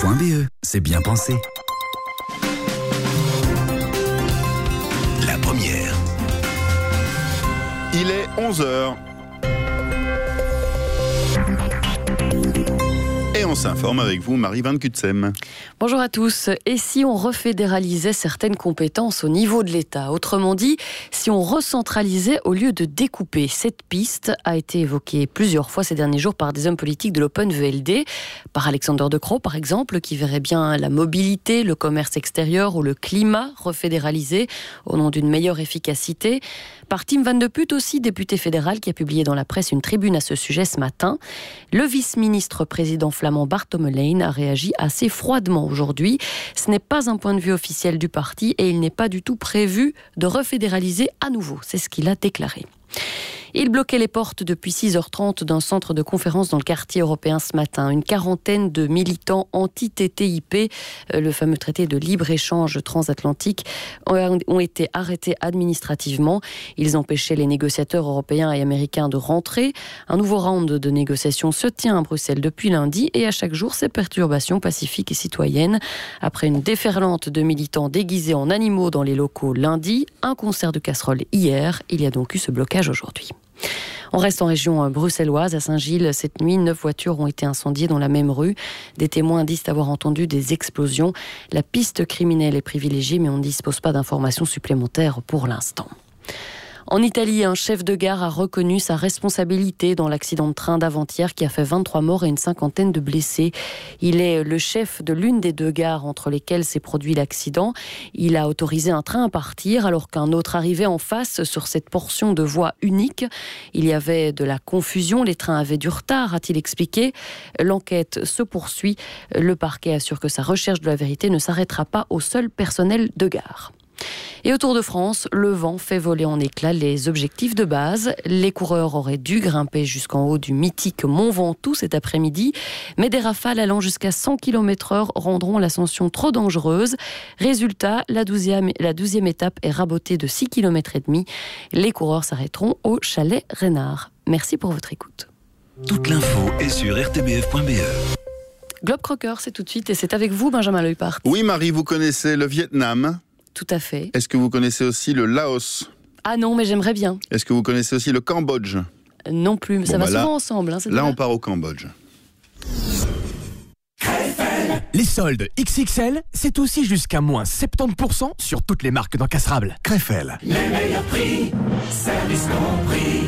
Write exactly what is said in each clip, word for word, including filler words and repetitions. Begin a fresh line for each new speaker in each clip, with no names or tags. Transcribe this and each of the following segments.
.be, c'est bien pensé. La première.
Il est onze heures. Et on s'informe avec vous, Marie Van Kutsem.
Bonjour à tous. Et si on refédéralisait certaines compétences au niveau de l'État ? Autrement dit, si on recentralisait au lieu de découper. Cette piste a été évoquée plusieurs fois ces derniers jours par des hommes politiques de l'Open V L D, par Alexander De Croo par exemple, qui verrait bien la mobilité, le commerce extérieur ou le climat refédéralisé au nom d'une meilleure efficacité. Par Tim Van de Putte aussi, député fédéral, qui a publié dans la presse une tribune à ce sujet ce matin. Le vice-ministre président flamand Bart Tomelijn a réagi assez froidement aujourd'hui. Ce n'est pas un point de vue officiel du parti et il n'est pas du tout prévu de refédéraliser à nouveau. C'est ce qu'il a déclaré. Il bloquait les portes depuis six heures trente d'un centre de conférence dans le quartier européen ce matin. Une quarantaine de militants anti-T T I P, le fameux traité de libre-échange transatlantique, ont été arrêtés administrativement. Ils empêchaient les négociateurs européens et américains de rentrer. Un nouveau round de négociations se tient à Bruxelles depuis lundi et à chaque jour, ces perturbations pacifiques et citoyennes. Après une déferlante de militants déguisés en animaux dans les locaux lundi, un concert de casseroles hier, il y a donc eu ce blocage aujourd'hui. On reste en région bruxelloise, à Saint-Gilles. Cette nuit, neuf voitures ont été incendiées dans la même rue. Des témoins disent avoir entendu des explosions. La piste criminelle est privilégiée, mais on ne dispose pas d'informations supplémentaires pour l'instant. En Italie, un chef de gare a reconnu sa responsabilité dans l'accident de train d'avant-hier qui a fait vingt-trois morts et une cinquantaine de blessés. Il est le chef de l'une des deux gares entre lesquelles s'est produit l'accident. Il a autorisé un train à partir alors qu'un autre arrivait en face sur cette portion de voie unique. Il y avait de la confusion, les trains avaient du retard, a-t-il expliqué. L'enquête se poursuit. Le parquet assure que sa recherche de la vérité ne s'arrêtera pas au seul personnel de gare. Et au Tour de France, le vent fait voler en éclats les objectifs de base. Les coureurs auraient dû grimper jusqu'en haut du mythique Mont Ventoux cet après-midi, mais des rafales allant jusqu'à cent kilomètres heure rendront l'ascension trop dangereuse. Résultat, la douzième, la douzième étape est rabotée de six kilomètres et demi. Les coureurs s'arrêteront au chalet Reynard. Merci pour votre écoute.
Toute l'info est sur r t b f point b e.
Globe Crocker, c'est tout de suite et c'est avec vous, Benjamin Leupart.
Oui, Marie, vous connaissez le Vietnam ?
Tout à fait.
Est-ce que vous connaissez aussi le Laos ?
Ah non, mais j'aimerais bien.
Est-ce que vous connaissez aussi le Cambodge ?
Non plus, mais
bon,
ça
bah
va
là,
souvent ensemble. Hein,
là, on part au Cambodge.
Les soldes X X L, c'est aussi jusqu'à moins soixante-dix pour cent sur toutes les marques d'encastrables. Krefel.
Les meilleurs prix, service compris.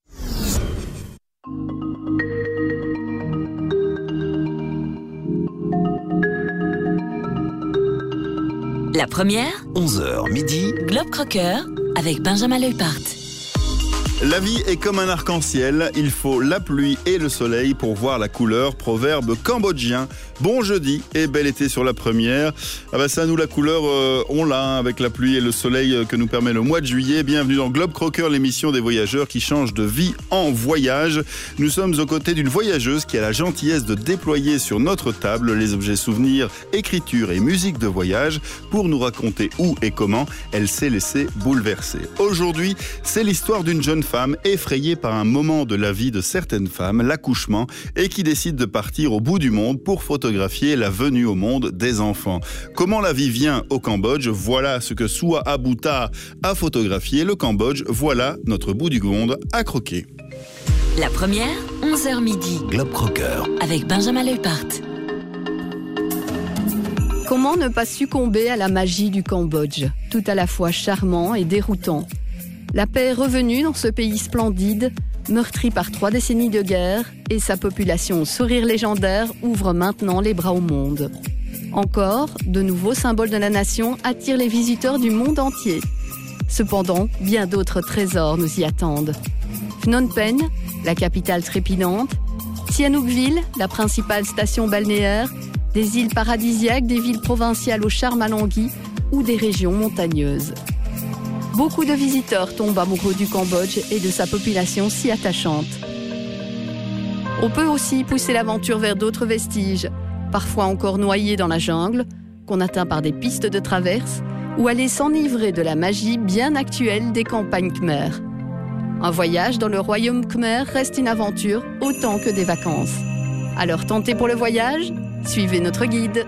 La première,
onze heures midi,
Globe Crocker avec Benjamin Leupart.
La vie est comme un arc-en-ciel, il faut la pluie et le soleil pour voir la couleur, proverbe cambodgien. Bon jeudi et bel été sur la première. Ah bah ça, nous la couleur, euh, on l'a hein, avec la pluie et le soleil euh, que nous permet le mois de juillet. Bienvenue dans Globe Crocker, l'émission des voyageurs qui changent de vie en voyage. Nous sommes aux côtés d'une voyageuse qui a la gentillesse de déployer sur notre table les objets souvenirs, écriture et musique de voyage pour nous raconter où et comment elle s'est laissée bouleverser. Aujourd'hui, c'est l'histoire d'une jeune femme effrayée par un moment de la vie de certaines femmes, l'accouchement, et qui décide de partir au bout du monde pour photographier la venue au monde des enfants. Comment la vie vient au Cambodge ? Voilà ce que Soua Abouta a photographié. Le Cambodge, voilà notre bout du monde à croquer.
La première, onze heures midi,
Globe Crocker
avec Benjamin Leupart.
Comment ne pas succomber à la magie du Cambodge, tout à la fois charmant et déroutant ? La paix est revenue dans ce pays splendide, meurtri par trois décennies de guerre, et sa population au sourire légendaire ouvre maintenant les bras au monde. Encore, de nouveaux symboles de la nation attirent les visiteurs du monde entier. Cependant, bien d'autres trésors nous y attendent. Phnom Penh, la capitale trépidante, Sihanoukville, la principale station balnéaire, des îles paradisiaques, des villes provinciales au charme alangui ou des régions montagneuses. Beaucoup de visiteurs tombent amoureux du Cambodge et de sa population si attachante. On peut aussi pousser l'aventure vers d'autres vestiges, parfois encore noyés dans la jungle, qu'on atteint par des pistes de traverse, ou aller s'enivrer de la magie bien actuelle des campagnes khmer. Un voyage dans le royaume khmer reste une aventure autant que des vacances. Alors tentez pour le voyage ? Suivez notre guide.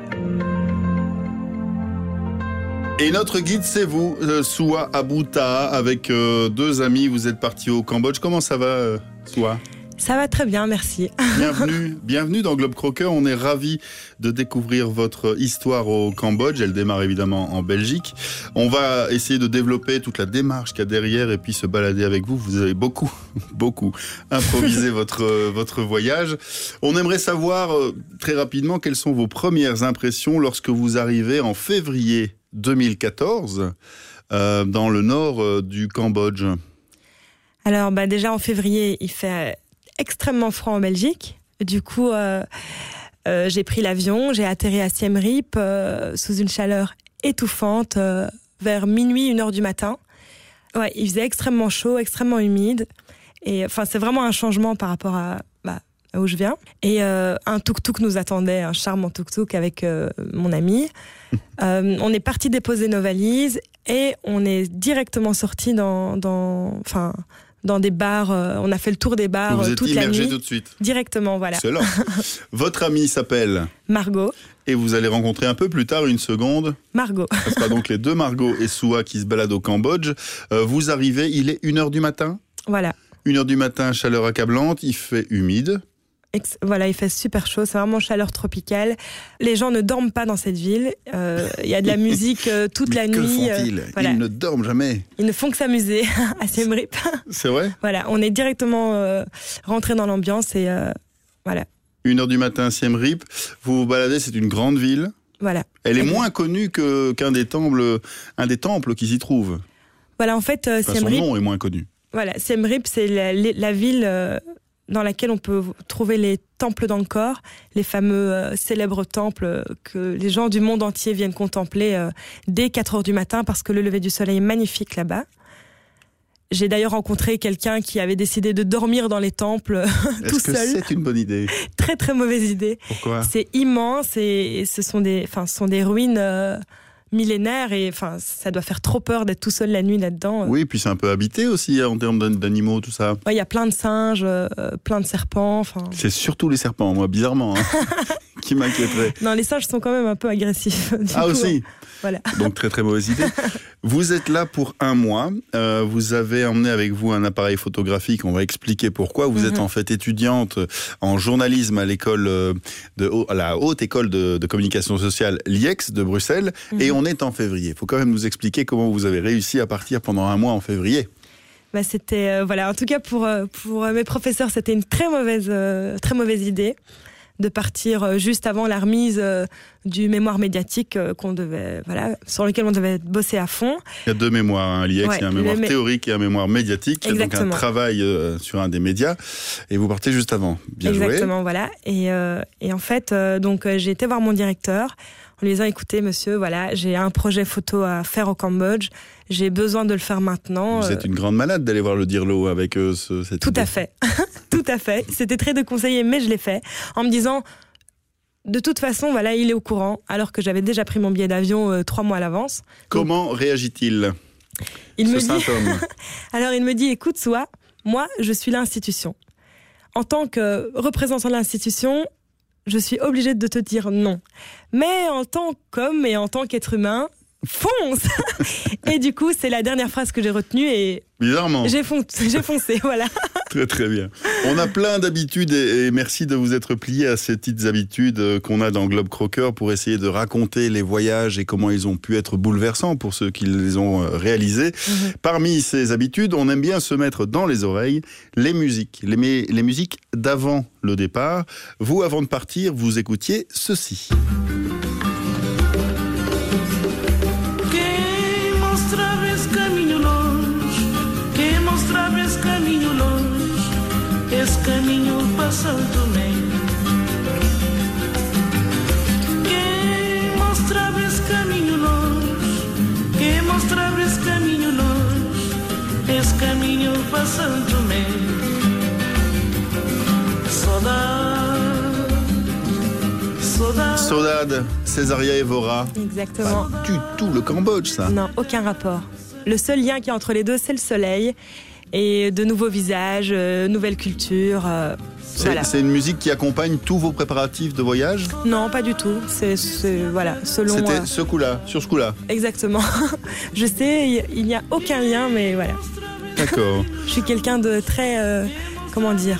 Et notre guide, c'est vous, euh, Soua Abouta, avec euh, deux amis. Vous êtes partis au Cambodge. Comment ça va, euh, Soua ?
Ça va très bien, merci.
Bienvenue, bienvenue dans Globe Crocker. On est ravis de découvrir votre histoire au Cambodge. Elle démarre évidemment en Belgique. On va essayer de développer toute la démarche qu'il y a derrière et puis se balader avec vous. Vous avez beaucoup, beaucoup improvisé votre, votre voyage. On aimerait savoir euh, très rapidement quelles sont vos premières impressions lorsque vous arrivez en février deux mille quatorze euh, dans le nord euh, du Cambodge.
Alors bah déjà en février, il fait extrêmement froid en Belgique. Du coup, euh, euh, j'ai pris l'avion, j'ai atterri à Siem Reap euh, sous une chaleur étouffante euh, vers minuit, une heure du matin. Ouais, il faisait extrêmement chaud, extrêmement humide. Et enfin, c'est vraiment un changement par rapport à bah, où je viens. Et euh, un tuk-tuk nous attendait, un charmant tuk-tuk avec euh, mon ami. Euh, on est parti déposer nos valises et on est directement sorti dans, dans, enfin. dans des bars, euh, on a fait le tour des bars
vous
euh, toute la nuit.
Vous êtes immergé tout de suite.
Directement, voilà.
Excellent. Votre amie s'appelle
Margot.
Et vous allez rencontrer un peu plus tard une seconde.
Margot.
Ce sera donc les deux Margot et Soua qui se baladent au Cambodge. Euh, vous arrivez, il est une heure du matin.
Voilà.
une heure du matin, chaleur accablante, il fait humide.
Ex- voilà, il fait super chaud, c'est vraiment chaleur tropicale. Les gens ne dorment pas dans cette ville. Il euh, y a de la musique euh, toute
Mais
la
que
nuit.
font-ils ?
euh, voilà.
Ils ne dorment jamais.
Ils ne font que s'amuser à Siem Reap.
C'est vrai ?
Voilà, on est directement euh, rentré dans l'ambiance et euh, voilà.
une heure du matin, Siem Reap. Vous vous baladez, c'est une grande ville.
Voilà.
Elle est
Exactement.
moins connue que, qu'un des temples, un des temples qui s'y trouve.
Voilà, en fait, euh,
Enfin,
Siem
son
Reap.
nom est moins connu.
Voilà, Siem Reap, c'est la, la ville euh, dans laquelle on peut trouver les temples d'Angkor, les fameux euh, célèbres temples que les gens du monde entier viennent contempler euh, dès quatre heures du matin parce que le lever du soleil est magnifique là-bas. J'ai d'ailleurs rencontré quelqu'un qui avait décidé de dormir dans les temples tout
Est-ce que
seul.
c'est une bonne idée ?
Très très mauvaise idée.
Pourquoi ?
C'est immense et, et ce sont des, enfin, ce sont des ruines euh, millénaires et enfin, ça doit faire trop peur d'être tout seul la nuit là-dedans.
Oui, puis c'est un peu habité aussi en termes d'an- d'animaux, tout ça.
Il ouais, y a plein de singes, euh, plein de serpents. Enfin.
C'est surtout les serpents, moi, bizarrement, hein, qui m'inquiéteraient.
Non, les singes sont quand même un peu agressifs. Du
Ah
coup,
aussi.
Voilà.
Donc très très mauvaise idée. Vous êtes là pour un mois. Euh, vous avez emmené avec vous un appareil photographique. On va expliquer pourquoi. Vous
Mm-hmm.
êtes en fait étudiante en journalisme à l'école de à la haute école de, de communication sociale l'I E X de Bruxelles.
Mm-hmm.
Et on est en février. Il faut quand même nous expliquer comment vous avez réussi à partir pendant un mois en février.
Bah, c'était euh, voilà. En tout cas pour euh, pour mes professeurs, c'était une très mauvaise euh, très mauvaise idée de partir euh, juste avant la remise euh, du mémoire médiatique euh, qu'on devait voilà sur lequel on devait bosser à fond.
Il y a deux mémoires, hein, l'I E X,
Ouais,
il y a un mémoire
le mé-
théorique et un mémoire médiatique. Il y a donc un
Exactement.
travail euh, sur un des médias. Et vous partez juste avant. Bien
Exactement,
joué.
voilà. Et, euh, et en fait, euh, donc euh, j'ai été voir mon directeur en lui disant, écoutez, monsieur, voilà, j'ai un projet photo à faire au Cambodge. J'ai besoin de le faire maintenant.
Vous
euh,
êtes une grande malade d'aller voir le Dirlo avec euh, ce, cette
Tout
idée.
à fait. Tout à fait. C'était très déconseillé, mais je l'ai fait. En me disant, de toute façon, voilà, il est au courant, alors que j'avais déjà pris mon billet d'avion euh, trois mois à l'avance.
Comment réagit-il
Il
ce
me dit,
symptôme
alors il me dit, écoute, Soua, moi, je suis l'institution. En tant que représentant de l'institution, je suis obligée de te dire non. Mais en tant qu'homme et en tant qu'être humain, fonce. Et du coup, c'est la dernière phrase que j'ai retenue et
Bizarrement.
j'ai foncé, j'ai foncé, voilà.
Très très bien. On a plein d'habitudes et, et merci de vous être plié à ces petites habitudes euh, qu'on a dans Globe Crocker pour essayer de raconter les voyages et comment ils ont pu être bouleversants pour ceux qui les ont euh, réalisés.
Mm-hmm.
Parmi ces habitudes, on aime bien se mettre dans les oreilles les musiques, les, mé- les musiques d'avant le départ. Vous, avant de partir, vous écoutiez ceci.
Quem mostrava esse caminho longe, quem mostrava esse caminho longe, esse caminho para Santo Tomé. Quem mostrava esse caminho longe, quem mostrava esse caminho longe, esse caminho para Santo Tomé. Saudade, saudade.
Saudade, Césaria Evora.
Exactement.
Pas du tout le Cambodge, ça.
Non, aucun rapport. Le seul lien qui est entre les deux, c'est le soleil. et de nouveaux visages, euh, nouvelles cultures. Euh,
c'est,
voilà.
c'est une musique qui accompagne tous vos préparatifs de voyage ?
Non, pas du tout. C'est, c'est voilà, selon.
C'était
euh,
ce coup-là, sur ce coup-là.
Exactement. Je sais, il n'y a aucun lien, mais voilà.
D'accord.
Je suis quelqu'un de très, euh, comment dire,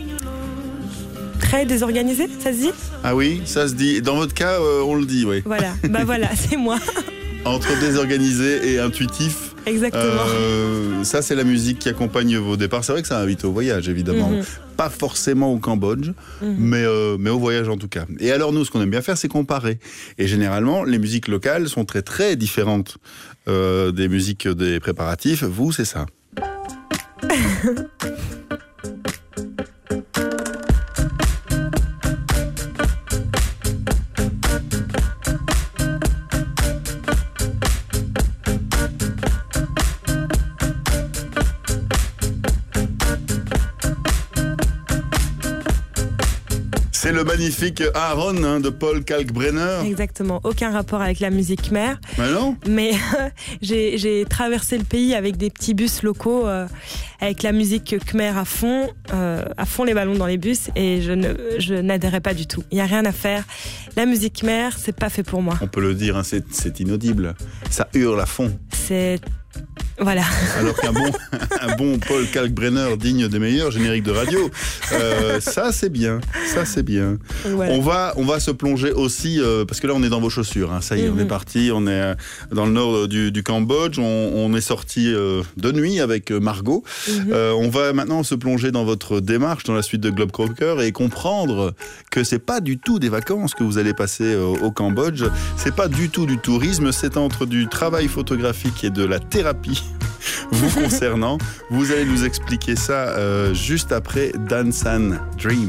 très désorganisé, ça se dit ?
Ah oui, ça se dit. Dans votre cas, euh, on le dit, oui.
Voilà, bah voilà, c'est moi.
Entre désorganisé et intuitif.
Exactement.
Euh, ça, c'est la musique qui accompagne vos départs. C'est vrai que ça invite au voyage, évidemment. Mm-hmm. Pas forcément au Cambodge, mm-hmm. mais, euh, mais au voyage en tout cas. Et alors, nous, ce qu'on aime bien faire, c'est comparer. Et généralement, les musiques locales sont très, très différentes euh, des musiques des préparatifs. Vous, c'est ça. C'est le magnifique Aaron hein, de Paul Kalkbrenner.
Exactement, aucun rapport avec la musique khmer.
Mais non.
Mais euh, j'ai, j'ai traversé le pays avec des petits bus locaux, euh, avec la musique khmer à fond, euh, à fond les ballons dans les bus, et je, ne, je n'adhérais pas du tout. Il n'y a rien à faire. La musique khmer, c'est pas fait pour moi.
On peut le dire, hein, c'est, c'est inaudible. Ça hurle à fond.
C'est... Voilà.
Alors qu'un bon, un bon Paul Kalkbrenner digne des meilleurs génériques de radio, euh, ça c'est bien, ça c'est bien. Voilà. On va, on va se plonger aussi, euh, parce que là on est dans vos chaussures, hein, ça y est, mm-hmm. on est parti, on est dans le nord du, du Cambodge, on, on est sorti euh, de nuit avec Margot. Mm-hmm. Euh, on va maintenant se plonger dans votre démarche, dans la suite de Globe Crocker, et comprendre que c'est pas du tout des vacances que vous allez passer euh, au Cambodge, c'est pas du tout du tourisme, c'est entre du travail photographique et de la thérapie vous concernant. Vous allez nous expliquer ça euh, juste après Dansan Dream.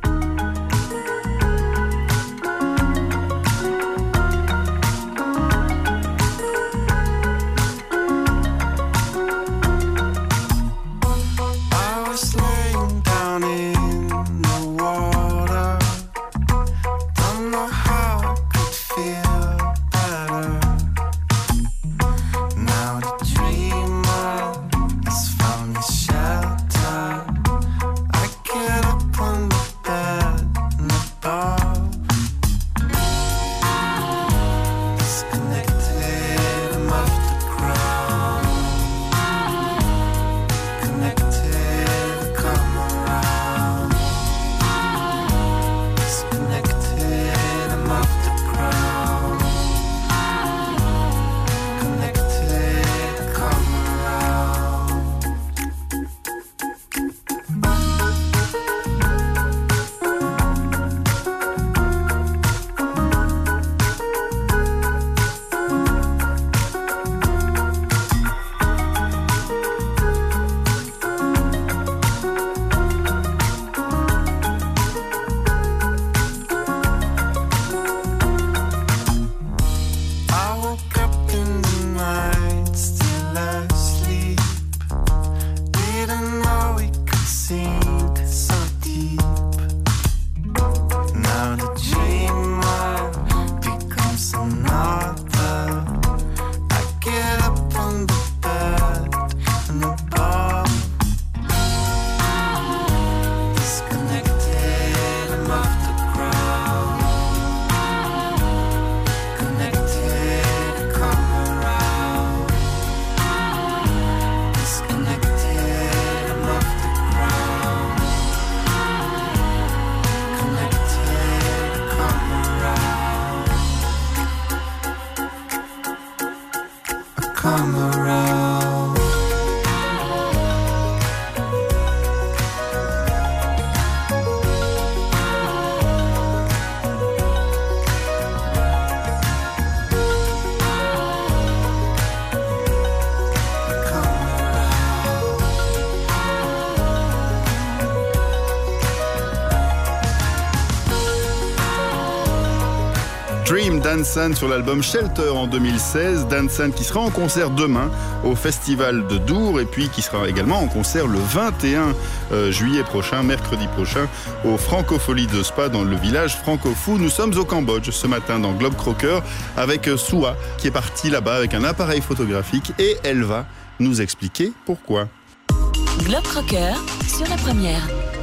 Dream, Dansan sur l'album Shelter en deux mille seize. Dansan qui sera en concert demain au Festival de Dour et puis qui sera également en concert le vingt et un juillet prochain, mercredi prochain, au Francofolie de Spa dans le village francofou. Nous sommes au Cambodge ce matin dans Globe Crocker avec Soua qui est partie là-bas avec un appareil photographique et elle va nous expliquer pourquoi.
Globe Crocker sur la première.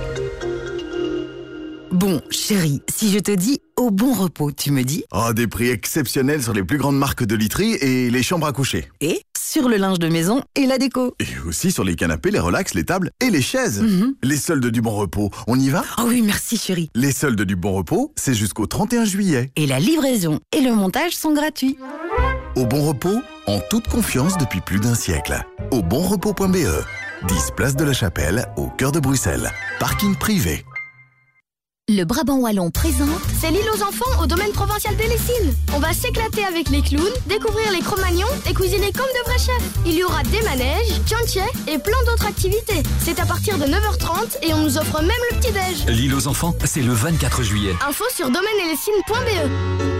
Bon, chérie, si je te dis au bon repos, tu me dis?
Oh, des prix exceptionnels sur les plus grandes marques de literie et les chambres à coucher.
Et sur le linge de maison et la déco.
Et aussi sur les canapés, les relax, les tables et les chaises.
Mm-hmm.
Les soldes du bon repos, on y va?
Oh oui, merci chérie.
Les soldes du bon repos, c'est jusqu'au trente et un juillet.
Et la livraison et le montage sont gratuits.
Au bon repos, en toute confiance depuis plus d'un siècle. Au bon repos point b e, dix place de la Chapelle, au cœur de Bruxelles. Parking privé.
Le Brabant Wallon présente
C'est l'île aux enfants au domaine provincial des Lessines. On va s'éclater avec les clowns, découvrir les Cro-Magnons et cuisiner comme de vrais chefs. Il y aura des manèges, tchantiers et plein d'autres activités. C'est à partir de neuf heures trente et on nous offre même le petit-déj.
L'île aux enfants, c'est le vingt-quatre juillet.
Info sur domaine et lessines point b e.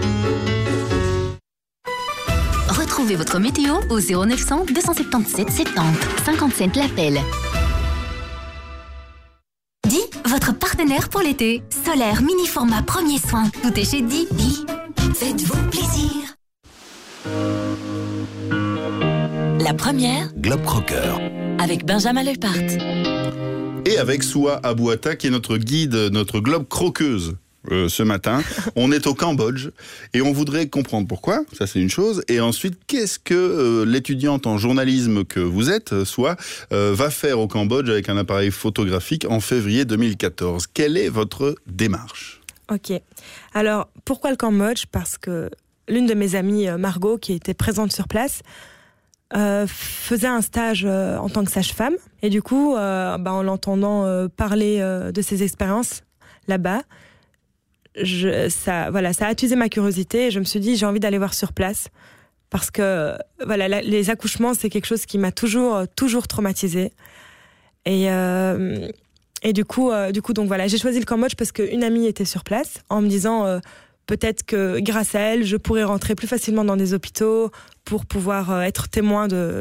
Retrouvez votre météo au zéro neuf cents deux cent soixante-dix-sept soixante-dix cinquante-sept l'appel. Di, votre partenaire pour l'été. Solaire, mini format, premier soin. Tout est chez Di. Di, faites-vous plaisir.
La première,
Globe Crocker.
avec Benjamin Leupart.
Et avec Soua Abouata, qui est notre guide, notre globe croqueuse. Euh, ce matin, on est au Cambodge et on voudrait comprendre pourquoi, ça c'est une chose, et ensuite qu'est-ce que euh, l'étudiante en journalisme que vous êtes, soit, euh, va faire au Cambodge avec un appareil photographique en février deux mille quatorze. Quelle est votre démarche ?
Ok. Alors, pourquoi le Cambodge ? Parce que l'une de mes amies, Margot, qui était présente sur place, euh, faisait un stage euh, en tant que sage-femme. Et du coup, euh, bah, en l'entendant euh, parler euh, de ses expériences là-bas, Je, ça, voilà, ça a attisé ma curiosité et je me suis dit j'ai envie d'aller voir sur place parce que voilà, la, les accouchements c'est quelque chose qui m'a toujours toujours traumatisée et euh, et du coup euh, du coup donc voilà, j'ai choisi le Cambodge parce qu'une amie était sur place en me disant euh, peut-être que grâce à elle je pourrais rentrer plus facilement dans des hôpitaux pour pouvoir euh, être témoin de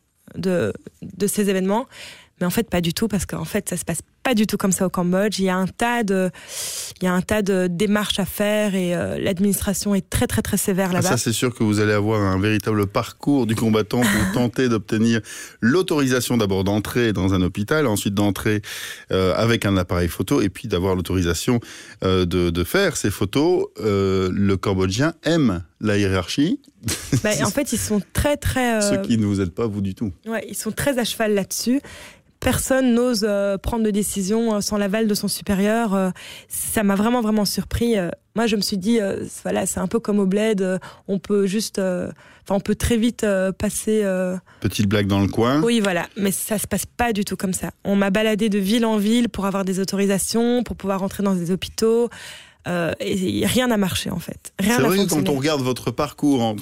de de ces événements. Mais en fait, pas du tout, parce qu'en fait, ça se passe pas du tout comme ça au Cambodge. Il y a un tas de, il y a un tas de démarches à faire et euh, l'administration est très, très, très sévère là-bas.
Ah, ça, c'est sûr que vous allez avoir un véritable parcours du combattant pour tenter d'obtenir l'autorisation d'abord d'entrer dans un hôpital, ensuite d'entrer euh, avec un appareil photo et puis d'avoir l'autorisation euh, de, de faire ces photos. Euh, le Cambodgien aime la hiérarchie.
Bah, en fait, ils sont très, très... Euh...
Ceux qui ne vous aident pas, vous, du tout.
Ouais, ils sont très à cheval là-dessus. Personne n'ose euh, prendre de décision euh, sans l'aval de son supérieur. Euh, ça m'a vraiment, vraiment surpris. Euh, moi, je me suis dit, euh, voilà, c'est un peu comme au bled. Euh, on peut juste... Euh, on peut très vite euh, passer... Euh...
Petite blague dans le coin.
Oui, voilà. Mais ça se passe pas du tout comme ça. On m'a baladé de ville en ville pour avoir des autorisations, pour pouvoir rentrer dans des hôpitaux. Euh, et rien n'a marché en fait. Rien
c'est
n'a
vrai
fonctionné.
Que quand on regarde votre parcours entre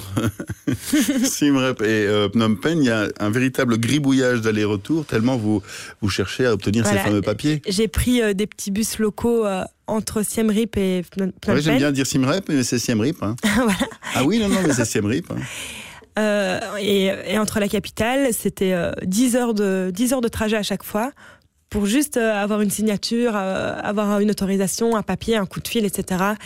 Siem Reap et euh, Phnom Penh, il y a un véritable gribouillage d'aller-retour tellement vous, vous cherchez à obtenir voilà. ces fameux papiers.
J'ai pris euh, des petits bus locaux euh, entre Siem Reap et Phnom Penh.
Oui, j'aime bien dire Siem Reap, mais c'est Siem Reap. Hein.
voilà.
Ah oui, non, non, mais c'est Siem Reap. Hein.
Euh, et, et entre la capitale, c'était euh, dix heures de, dix heures de trajet à chaque fois. Pour juste euh, avoir une signature, euh, avoir une autorisation, un papier, un coup de fil, et cetera.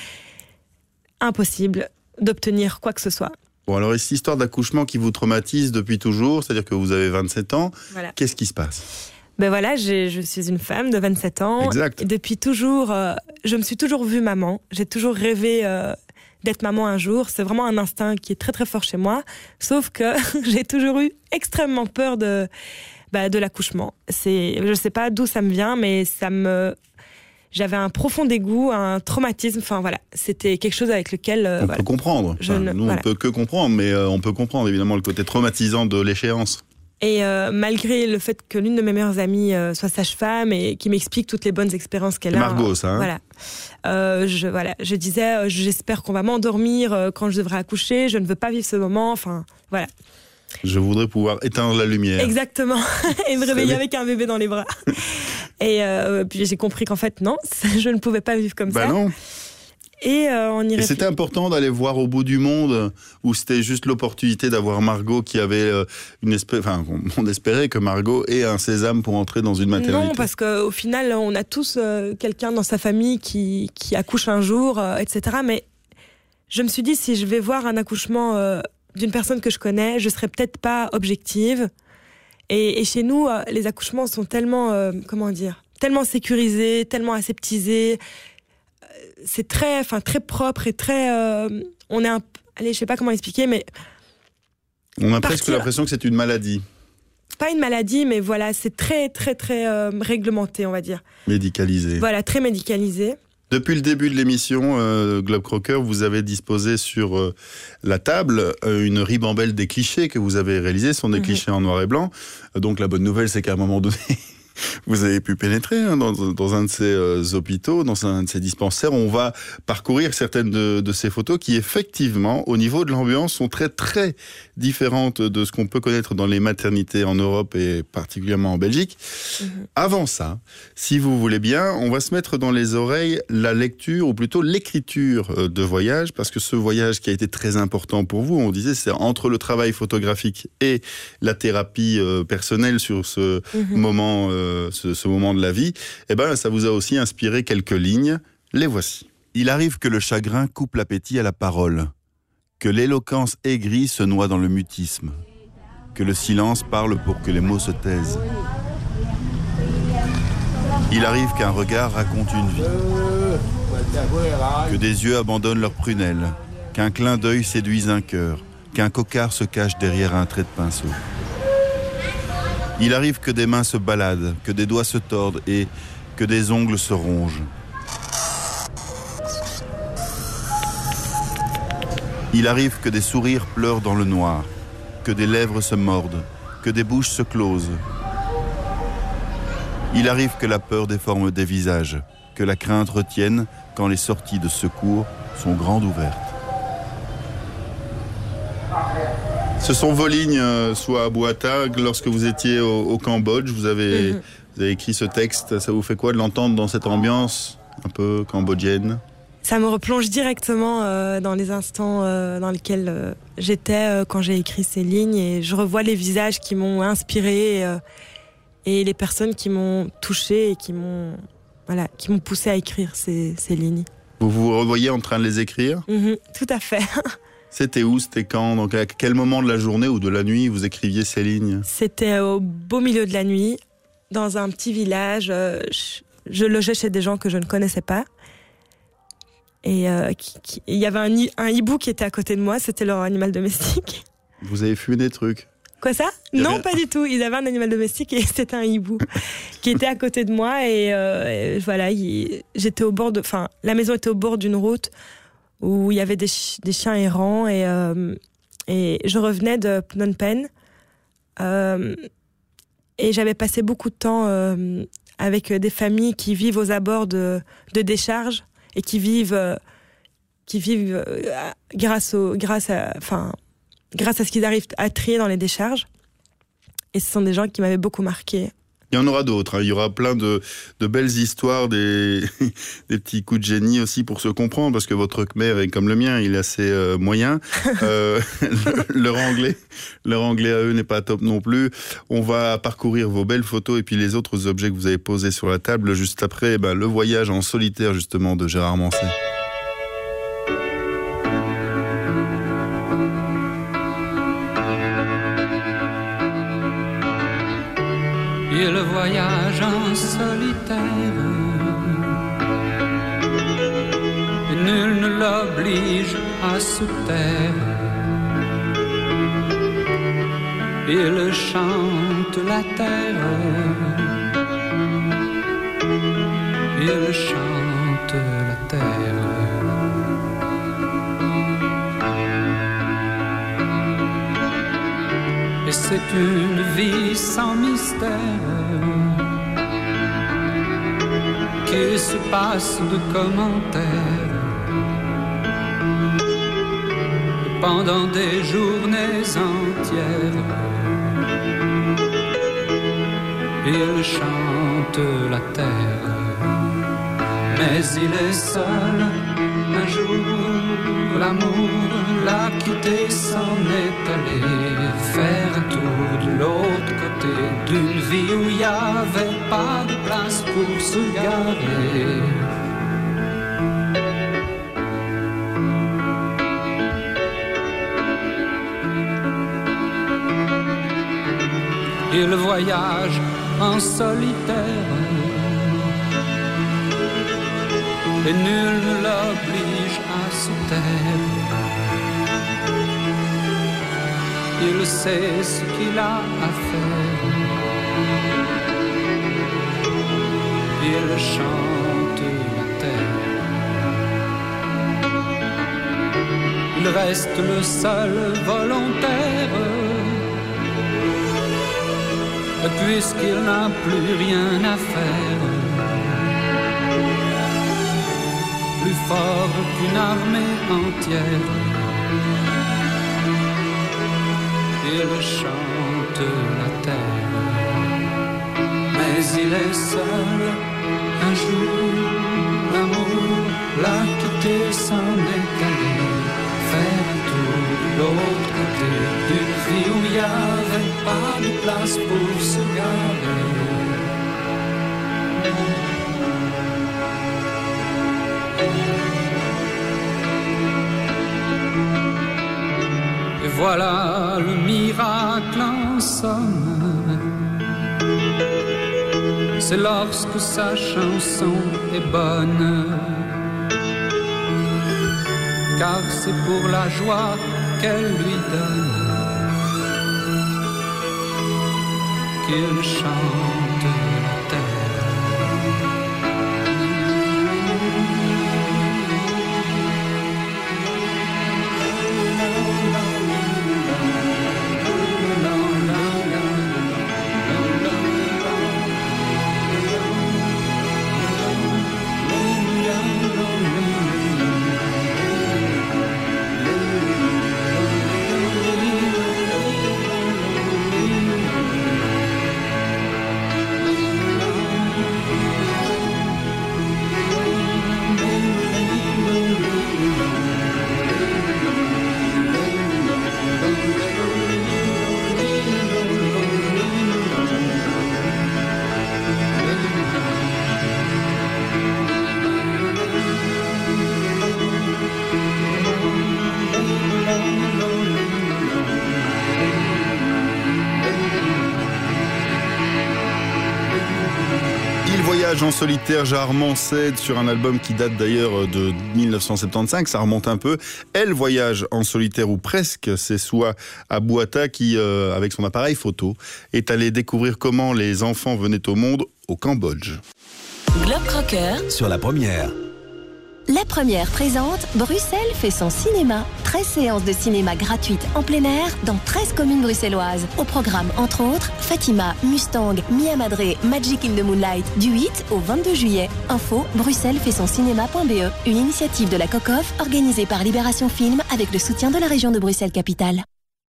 Impossible d'obtenir quoi que ce soit.
Bon, alors, cette histoire d'accouchement qui vous traumatise depuis toujours, c'est-à-dire que vous avez vingt-sept ans, voilà. Qu'est-ce qui se passe ?
Ben voilà, j'ai, je suis une femme de vingt-sept ans.
Exact.
Et depuis toujours, euh, je me suis toujours vue maman. J'ai toujours rêvé euh, d'être maman un jour. C'est vraiment un instinct qui est très très fort chez moi. Sauf que j'ai toujours eu extrêmement peur de... Bah, de l'accouchement. C'est, je sais pas d'où ça me vient, mais ça me, j'avais un profond dégoût, un traumatisme. Enfin voilà, c'était quelque chose avec lequel euh,
on
voilà.
peut comprendre. Enfin, ne, nous, voilà. on peut que comprendre, mais euh, on peut comprendre évidemment le côté traumatisant de l'échéance.
Et euh, malgré le fait que l'une de mes meilleures amies euh, soit sage-femme et qui m'explique toutes les bonnes expériences qu'elle a.
Margot, ça. Hein.
Voilà. Euh, je voilà, je disais, euh, j'espère qu'on va m'endormir euh, quand je devrais accoucher. Je ne veux pas vivre ce moment. Enfin voilà.
Je voudrais pouvoir éteindre la lumière.
Exactement. Et me réveiller avec un bébé dans les bras. Et euh, puis j'ai compris qu'en fait, non, je ne pouvais pas vivre comme
bah
ça.
Non.
Et euh, on y
Et c'était important d'aller voir au bout du monde, où c'était juste l'opportunité d'avoir Margot qui avait une espèce... Enfin, on espérait que Margot ait un sésame pour entrer dans une maternité.
Non, parce qu'au final, on a tous euh, quelqu'un dans sa famille qui, qui accouche un jour, euh, et cetera. Mais je me suis dit, si je vais voir un accouchement... Euh, d'une personne que je connais, je serais peut-être pas objective Et, et chez nous, euh, les accouchements sont tellement, euh, comment dire, tellement sécurisés, tellement aseptisés. Euh, c'est très, enfin, très propre et très. Euh, on est un. Allez, je sais pas comment expliquer, mais.
On a
partir...
presque l'impression que c'est une maladie.
Pas une maladie, mais voilà, c'est très, très, très euh, réglementé, on va dire.
Médicalisé.
Voilà, très médicalisé.
Depuis le début de l'émission, euh, Globe Crocker, vous avez disposé sur euh, la table euh, une ribambelle des clichés que vous avez réalisés. Ce sont des mmh. clichés en noir et blanc. Donc la bonne nouvelle, c'est qu'à un moment donné, vous avez pu pénétrer hein, dans, dans un de ces euh, hôpitaux, dans un de ces dispensaires. On va parcourir certaines de, de ces photos qui, effectivement, au niveau de l'ambiance, sont très, très différentes de ce qu'on peut connaître dans les maternités en Europe et particulièrement en Belgique. Mmh. Avant ça, si vous voulez bien, on va se mettre dans les oreilles la lecture, ou plutôt l'écriture de voyage, parce que ce voyage qui a été très important pour vous, on disait, c'est entre le travail photographique et la thérapie euh, personnelle sur ce mmh. moment euh, Ce, ce moment de la vie, eh ben, ça vous a aussi inspiré quelques lignes. Les voici. Il arrive que le chagrin coupe l'appétit à la parole, que l'éloquence aigrie se noie dans le mutisme, que le silence parle pour que les mots se taisent. Il arrive qu'un regard raconte une vie, que des yeux abandonnent leurs prunelles, qu'un clin d'œil séduise un cœur, qu'un cocard se cache derrière un trait de pinceau. Il arrive que des mains se baladent, que des doigts se tordent et que des ongles se rongent. Il arrive que des sourires pleurent dans le noir, que des lèvres se mordent, que des bouches se closent. Il arrive que la peur déforme des visages, que la crainte retienne quand les sorties de secours sont grandes ouvertes. Ce sont vos lignes, euh, soit à Boata, lorsque vous étiez au, au Cambodge, vous avez, mmh. vous avez écrit ce texte. Ça vous fait quoi de l'entendre dans cette ambiance un peu cambodgienne ?
Ça me replonge directement euh, dans les instants euh, dans lesquels euh, j'étais euh, quand j'ai écrit ces lignes, et je revois les visages qui m'ont inspiré euh, et les personnes qui m'ont touchée et qui m'ont, voilà, qui m'ont poussé à écrire ces, ces lignes.
Vous vous revoyez en train de les écrire ?
Mmh, tout à fait.
C'était où, c'était quand ? Donc à quel moment de la journée ou de la nuit vous écriviez ces lignes ?
C'était au beau milieu de la nuit, dans un petit village. Euh, je, je logeais chez des gens que je ne connaissais pas. Et euh, il y avait un, un hibou qui était à côté de moi, c'était leur animal domestique.
Vous avez fumé des trucs ?
Quoi ça ? Non, avait... pas du tout. Ils avaient un animal domestique et c'était un hibou qui était à côté de moi. Et, euh, et voilà, il, j'étais au bord de, enfin, la maison était au bord d'une route où il y avait des, ch- des chiens errants, et, euh, et je revenais de Phnom Penh, euh, et j'avais passé beaucoup de temps euh, avec des familles qui vivent aux abords de, de décharges et qui vivent, euh, qui vivent euh, grâce, au, grâce, à, enfin, grâce à ce qu'ils arrivent à trier dans les décharges. Et ce sont des gens qui m'avaient beaucoup marqué.
Il y en aura d'autres, hein. Il y aura plein de, de belles histoires, des, des petits coups de génie aussi pour se comprendre, parce que votre khmer est comme le mien, il est assez euh, moyen. Euh, le, leur anglais, leur anglais à eux n'est pas top non plus. On va parcourir vos belles photos et puis les autres objets que vous avez posés sur la table juste après, ben, le voyage en solitaire justement de Gérard Manset.
Il voyage en solitaire, nul ne l'oblige à se taire. Il chante la terre, il chante la terre. Et c'est une vie sans mystère qui se passe de commentaires pendant des journées entières. Il chante la terre, mais il est seul. Un jour, l'amour l'a quitté, s'en est allé faire un tour de l'autre côté d'une vie où il n'y avait pas de place pour se garer. il voyage en solitaire et nul ne l'oblige à se taire. Il sait ce qu'il a à faire, il chante la terre. Il reste le seul volontaire, puisqu'il n'a plus rien à faire. Plus fort qu'une armée entière, il chante la terre. Mais il est seul, un jour l'amour l'a quitté, s'en est allé faire un tour de l'autre côté d'une vie où il n'y avait pas de place pour se garer. Et voilà le miracle en somme, c'est lorsque sa chanson est bonne, car c'est pour la joie qu'elle lui donne qu'il chante la terre.
En solitaire, Jarman Cède, sur un album qui date d'ailleurs de dix-neuf cent soixante-quinze, ça remonte un peu. Elle voyage en solitaire, ou presque. C'est Soua Abouata qui, euh, avec son appareil photo, est allé découvrir comment les enfants venaient au monde au Cambodge.
Globe Crocker
sur La Première.
La Première présente Bruxelles fait son cinéma. treize séances de cinéma gratuites en plein air dans treize communes bruxelloises. Au programme, entre autres, Fatima, Mustang, Mia Madre, Magic in the Moonlight, du huit au vingt-deux juillet. Info, bruxelles fait son cinéma point b e. Une initiative de la COCOF organisée par Libération Film avec le soutien de la région de Bruxelles-Capitale.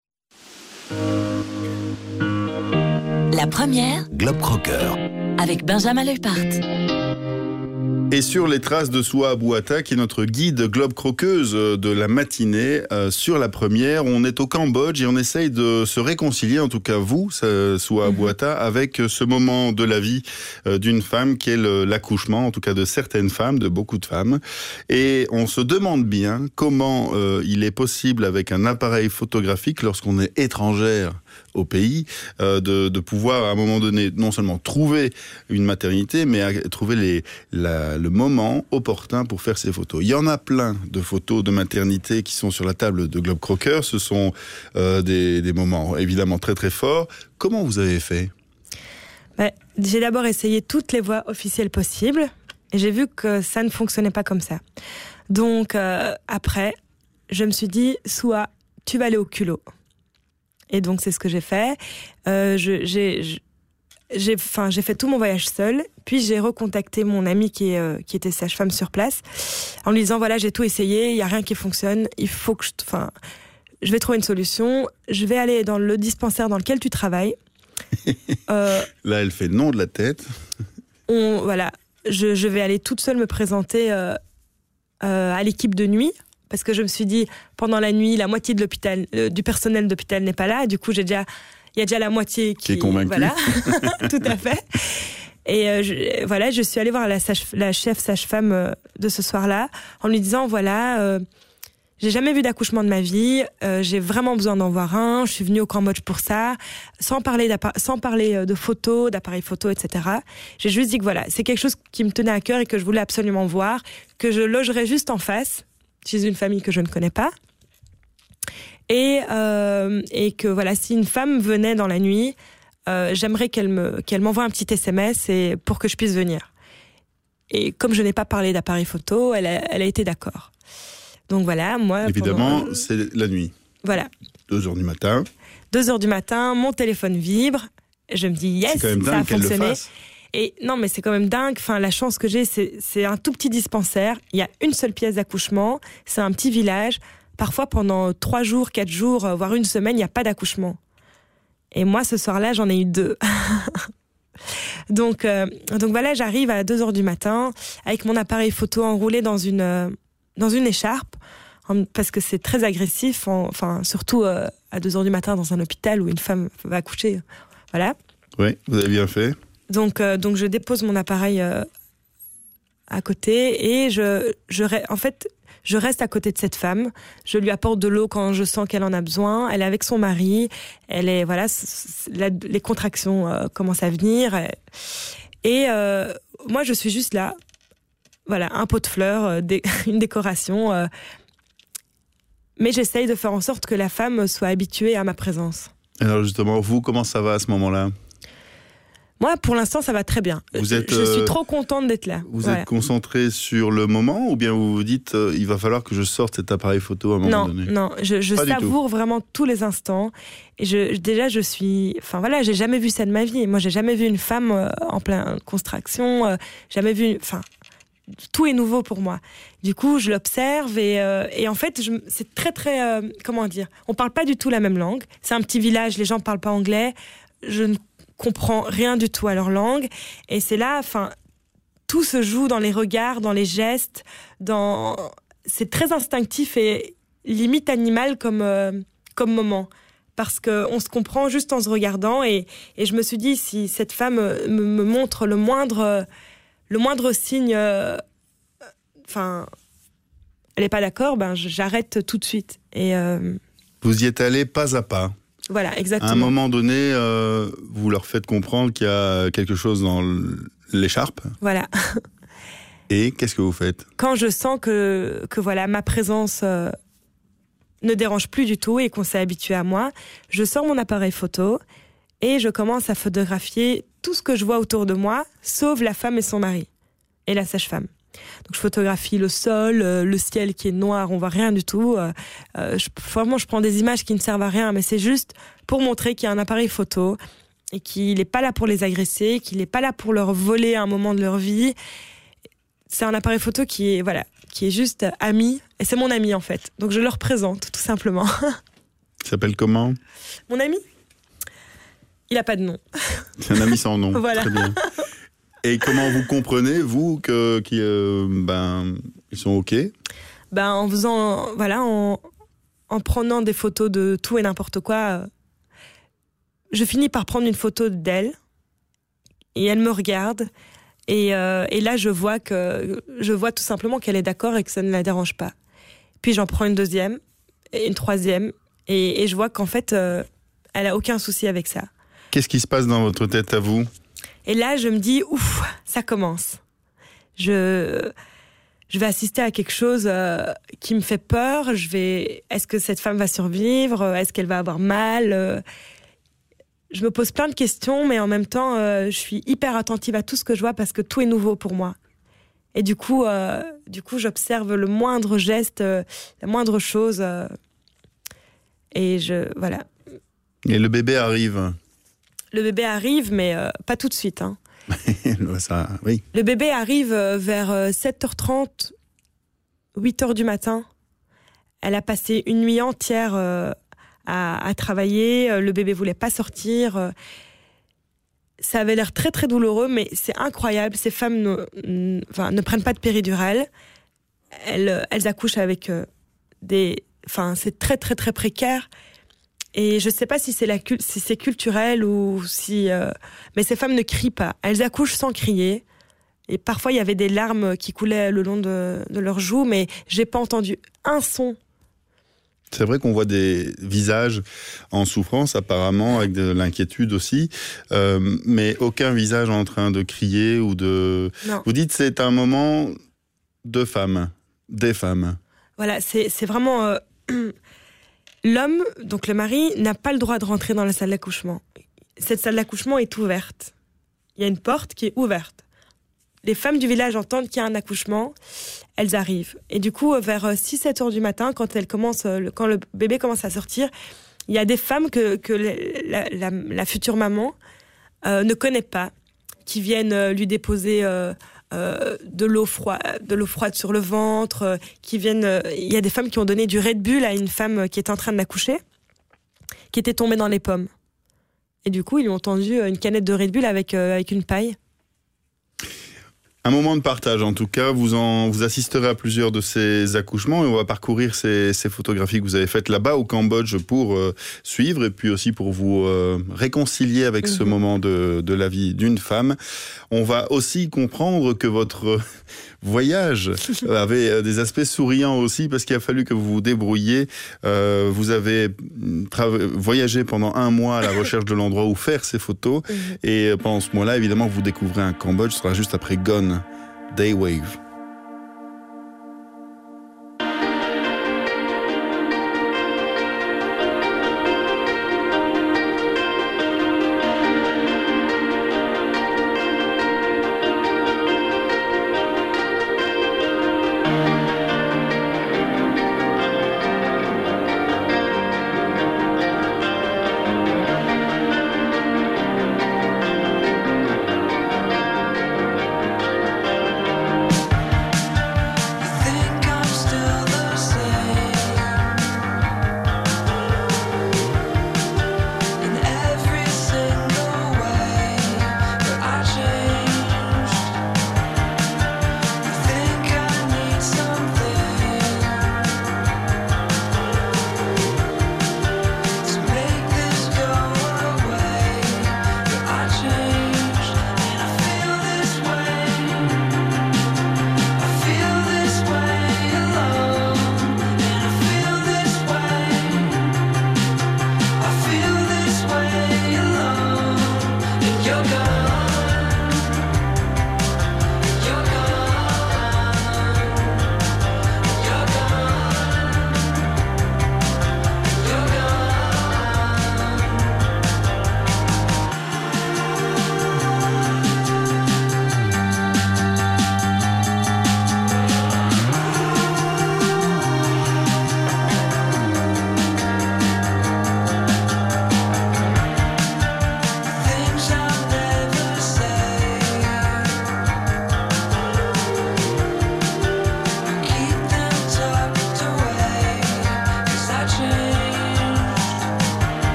La Première,
Globe Crocker,
avec Benjamin Lepart.
Et sur les traces de Soua Abouata, qui est notre guide globe croqueuse de la matinée, euh, sur La Première, on est au Cambodge et on essaye de se réconcilier, en tout cas vous, Soua Abouata, avec ce moment de la vie euh, d'une femme qui est le, l'accouchement, en tout cas de certaines femmes, de beaucoup de femmes. Et on se demande bien comment euh, il est possible, avec un appareil photographique, lorsqu'on est étrangère au pays, euh, de, de pouvoir à un moment donné non seulement trouver une maternité, mais à, trouver les, la, le moment opportun pour faire ces photos. Il y en a plein de photos de maternité qui sont sur la table de Globe Crocker. Ce sont euh, des, des moments évidemment très très forts. Comment vous avez fait ?
Ouais, j'ai d'abord essayé toutes les voies officielles possibles et j'ai vu que ça ne fonctionnait pas comme ça. Donc euh, après, je me suis dit, Soua, tu vas aller au culot. Et donc c'est ce que j'ai fait. Euh, je, j'ai, j'ai, enfin, j'ai fait tout mon voyage seule. Puis j'ai recontacté mon amie qui, est, euh, qui était sage-femme sur place, en lui disant voilà, j'ai tout essayé, il y a rien qui fonctionne. Il faut que je, enfin, je vais trouver une solution. Je vais aller dans le dispensaire dans lequel tu travailles. euh,
Là, elle fait non de la tête.
On, voilà, je, je vais aller toute seule me présenter euh, euh, à l'équipe de nuit. Parce que je me suis dit, pendant la nuit, la moitié de l'hôpital, euh, du personnel d'hôpital n'est pas là. Du coup, j'ai déjà, il y a déjà la moitié qui,
qui est convaincue.
Voilà, tout à fait. Et euh, je, voilà, je suis allée voir la, sage, la chef sage-femme euh, de ce soir-là, en lui disant, voilà, euh, J'ai jamais vu d'accouchement de ma vie. Euh, j'ai vraiment besoin d'en voir un. Je suis venue au Cambodge pour ça, sans parler sans parler de photos, d'appareils photo, et cetera. J'ai juste dit que voilà, c'est quelque chose qui me tenait à cœur et que je voulais absolument voir, que je logerais juste en face, chez une famille que je ne connais pas, et euh, et que voilà, si une femme venait dans la nuit, euh, j'aimerais qu'elle me qu'elle m'envoie un petit S M S et pour que je puisse venir. Et comme je n'ai pas parlé d'appareil photo, elle a, elle a été d'accord. Donc voilà, moi...
Évidemment,
pendant...
c'est la nuit.
Voilà.
Deux heures du matin.
Deux heures du matin, mon téléphone vibre. Je me dis, yes,
c'est quand même
ça
dingue
a fonctionné.
Qu'elle le fasse.
Et non, mais c'est quand même dingue. Enfin, la chance que j'ai, c'est, c'est un tout petit dispensaire. Il y a une seule pièce d'accouchement. C'est un petit village. Parfois, pendant trois jours, quatre jours, voire une semaine, il n'y a pas d'accouchement. Et moi, ce soir-là, j'en ai eu deux. donc, euh, donc voilà, j'arrive à deux heures du matin avec mon appareil photo enroulé dans une... Euh, dans une écharpe, parce que c'est très agressif, en, enfin, surtout euh, à deux heures du matin dans un hôpital où une femme va accoucher. Voilà.
Oui, vous avez bien fait.
Donc, euh, donc je dépose mon appareil euh, à côté et je, je, en fait, je reste à côté de cette femme. Je lui apporte de l'eau quand je sens qu'elle en a besoin. Elle est avec son mari. Elle est, voilà, la, les contractions euh, commencent à venir. Et euh, moi, je suis juste là. Voilà, un pot de fleurs, euh, dé- une décoration. Euh, mais j'essaye de faire en sorte que la femme soit habituée à ma présence.
Alors justement, vous, comment ça va à ce moment-là ?
Moi, pour l'instant, ça va très bien.
Vous êtes,
je suis
euh,
trop contente d'être là.
Vous
voilà.
êtes concentré sur le moment ou bien vous vous dites euh, il va falloir que je sorte cet appareil photo à un moment
non,
donné ?
Non, je, je savoure vraiment tous les instants. Et je, déjà, je suis... Enfin voilà, j'ai jamais vu ça de ma vie. Moi, j'ai jamais vu une femme euh, en pleine contraction. Euh, jamais vu... Enfin... Tout est nouveau pour moi. Du coup, je l'observe et, euh, et en fait, je, c'est très, très... Euh, comment dire ? On parle pas du tout la même langue. C'est un petit village, les gens parlent pas anglais. Je ne comprends rien du tout à leur langue. Et c'est là, enfin, tout se joue dans les regards, dans les gestes, dans... C'est très instinctif et limite animal comme, euh, comme moment. Parce qu'on se comprend juste en se regardant. Et, et je me suis dit, si cette femme me, me montre le moindre... Le moindre signe, enfin, euh, elle n'est pas d'accord, ben j'arrête tout de suite. Et euh,
vous y êtes allé pas à pas.
Voilà, exactement.
À un moment donné, euh, vous leur faites comprendre qu'il y a quelque chose dans l'écharpe.
Voilà.
Et qu'est-ce que vous faites ?
Quand je sens que que voilà ma présence euh, ne dérange plus du tout et qu'on s'est habitué à moi, je sors mon appareil photo et je commence à photographier tout ce que je vois autour de moi, sauf la femme et son mari, et la sage-femme. Donc je photographie le sol, euh, le ciel qui est noir, on voit rien du tout. Euh, euh, je, vraiment, je prends des images qui ne servent à rien, mais c'est juste pour montrer qu'il y a un appareil photo et qu'il n'est pas là pour les agresser, qu'il n'est pas là pour leur voler un moment de leur vie. C'est un appareil photo qui est, voilà, qui est juste ami, et c'est mon ami en fait. Donc je le représente, tout simplement.
Il s'appelle comment ?
Mon ami ? Il n'a pas de nom.
C'est un ami sans nom.
Voilà.
Très bien. Et comment vous comprenez, vous, que, qu'ils euh, ben, ils sont OK ?
Ben, en faisant, voilà, en, en prenant des photos de tout et n'importe quoi, euh, je finis par prendre une photo d'elle et elle me regarde et, euh, et là je vois que je vois tout simplement qu'elle est d'accord et que ça ne la dérange pas. Puis j'en prends une deuxième et une troisième et, et je vois qu'en fait euh, elle a aucun souci avec ça.
Qu'est-ce qui se passe dans votre tête à vous ?
Et là, je me dis, ouf, ça commence. Je, je vais assister à quelque chose euh, qui me fait peur. Je vais, est-ce que cette femme va survivre ? Est-ce qu'elle va avoir mal ? Je me pose plein de questions, mais en même temps, euh, je suis hyper attentive à tout ce que je vois parce que tout est nouveau pour moi. Et du coup, euh, du coup, j'observe le moindre geste, euh, la moindre chose. Euh, et je, voilà.
Et le bébé arrive ?
Le bébé arrive, mais euh, pas tout de suite. Hein.
Ça, oui.
Le bébé arrive euh, vers euh, sept heures trente, huit heures du matin. Elle a passé une nuit entière euh, à, à travailler. Le bébé voulait pas sortir. Euh, ça avait l'air très très douloureux, mais c'est incroyable. Ces femmes ne, ne, enfin, ne prennent pas de péridurale. Elles, elles accouchent avec euh, des... Enfin, c'est très très très précaire. Et je sais pas si c'est la si c'est culturel ou si euh, mais ces femmes ne crient pas. Elles accouchent sans crier. Et parfois il y avait des larmes qui coulaient le long de, de leurs joues, mais j'ai pas entendu un son
C'est vrai qu'on voit des visages en souffrance, apparemment, avec de l'inquiétude aussi, euh, mais aucun visage en train de crier ou de...
Non.
Vous dites c'est un moment de femmes, des femmes.
Voilà, c'est, c'est vraiment... Euh, l'homme, donc le mari, n'a pas le droit de rentrer dans la salle d'accouchement. Cette salle d'accouchement est ouverte. Il y a une porte qui est ouverte. Les femmes du village entendent qu'il y a un accouchement, elles arrivent. Et du coup, vers six sept heures du matin, quand, elles commencent, quand le bébé commence à sortir, il y a des femmes que, que la, la, la future maman euh, ne connaît pas, qui viennent lui déposer euh, euh, de, l'eau froide, de l'eau froide sur le ventre, euh, qui viennent... Euh, il y a des femmes qui ont donné du Red Bull à une femme qui était en train de l'accoucher, qui était tombée dans les pommes. Et du coup, ils lui ont tendu une canette de Red Bull avec, euh, avec une paille.
Un moment de partage, en tout cas. Vous, en, vous assisterez à plusieurs de ces accouchements et on va parcourir ces, ces photographies que vous avez faites là-bas au Cambodge pour euh, suivre et puis aussi pour vous euh, réconcilier avec mmh. ce moment de, de la vie d'une femme. On va aussi comprendre que votre voyage avait des aspects souriants aussi parce qu'il a fallu que vous vous débrouilliez. Euh, vous avez tra- voyagé pendant un mois à la recherche de l'endroit où faire ces photos mmh. et pendant ce mois-là, évidemment, vous découvrez un Cambodge. Ce sera juste après Gone, Daywave.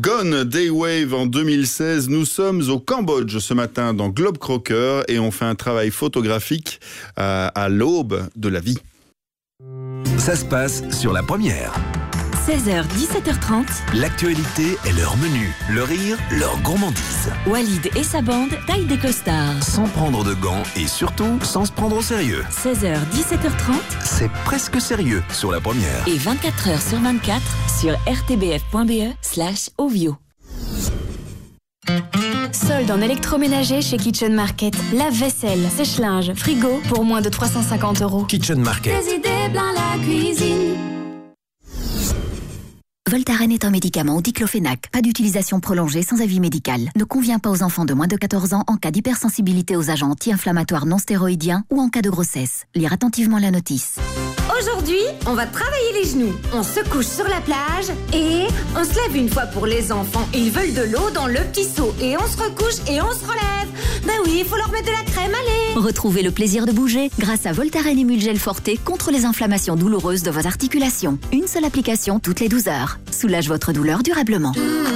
Gone Daywave en deux mille seize. Nous sommes au Cambodge ce matin dans Globe Crocker et on fait un travail photographique à, à l'aube de la vie.
Ça se passe sur la première.
seize heures dix-sept heures trente.
L'actualité est leur menu, le rire, leur gourmandise.
Walid et sa bande taillent des costards.
Sans prendre de gants et surtout sans se prendre au sérieux.
seize heures dix-sept heures trente.
C'est presque sérieux sur la première.
Et vingt-quatre heures sur vingt-quatre sur r t b f point b e slash ovio.
Solde en électroménager chez Kitchen Market. Lave-vaisselle, sèche-linge, frigo pour moins de trois cent cinquante euros.
Kitchen Market.
Des idées plein la cuisine.
Voltaren est un médicament au diclofénac. Pas d'utilisation prolongée sans avis médical. Ne convient pas aux enfants de moins de quatorze ans en cas d'hypersensibilité aux agents anti-inflammatoires non stéroïdiens ou en cas de grossesse. Lire attentivement la notice.
Aujourd'hui, on va travailler les genoux. On se couche sur la plage et on se lève une fois pour les enfants. Ils veulent de l'eau dans le petit seau. Et on se recouche et on se relève. Ben oui, il faut leur mettre de la crème, allez.
Retrouvez le plaisir de bouger grâce à Voltaren Emulgel Forte contre les inflammations douloureuses de vos articulations. Une seule application toutes les douze heures. Soulage votre douleur durablement.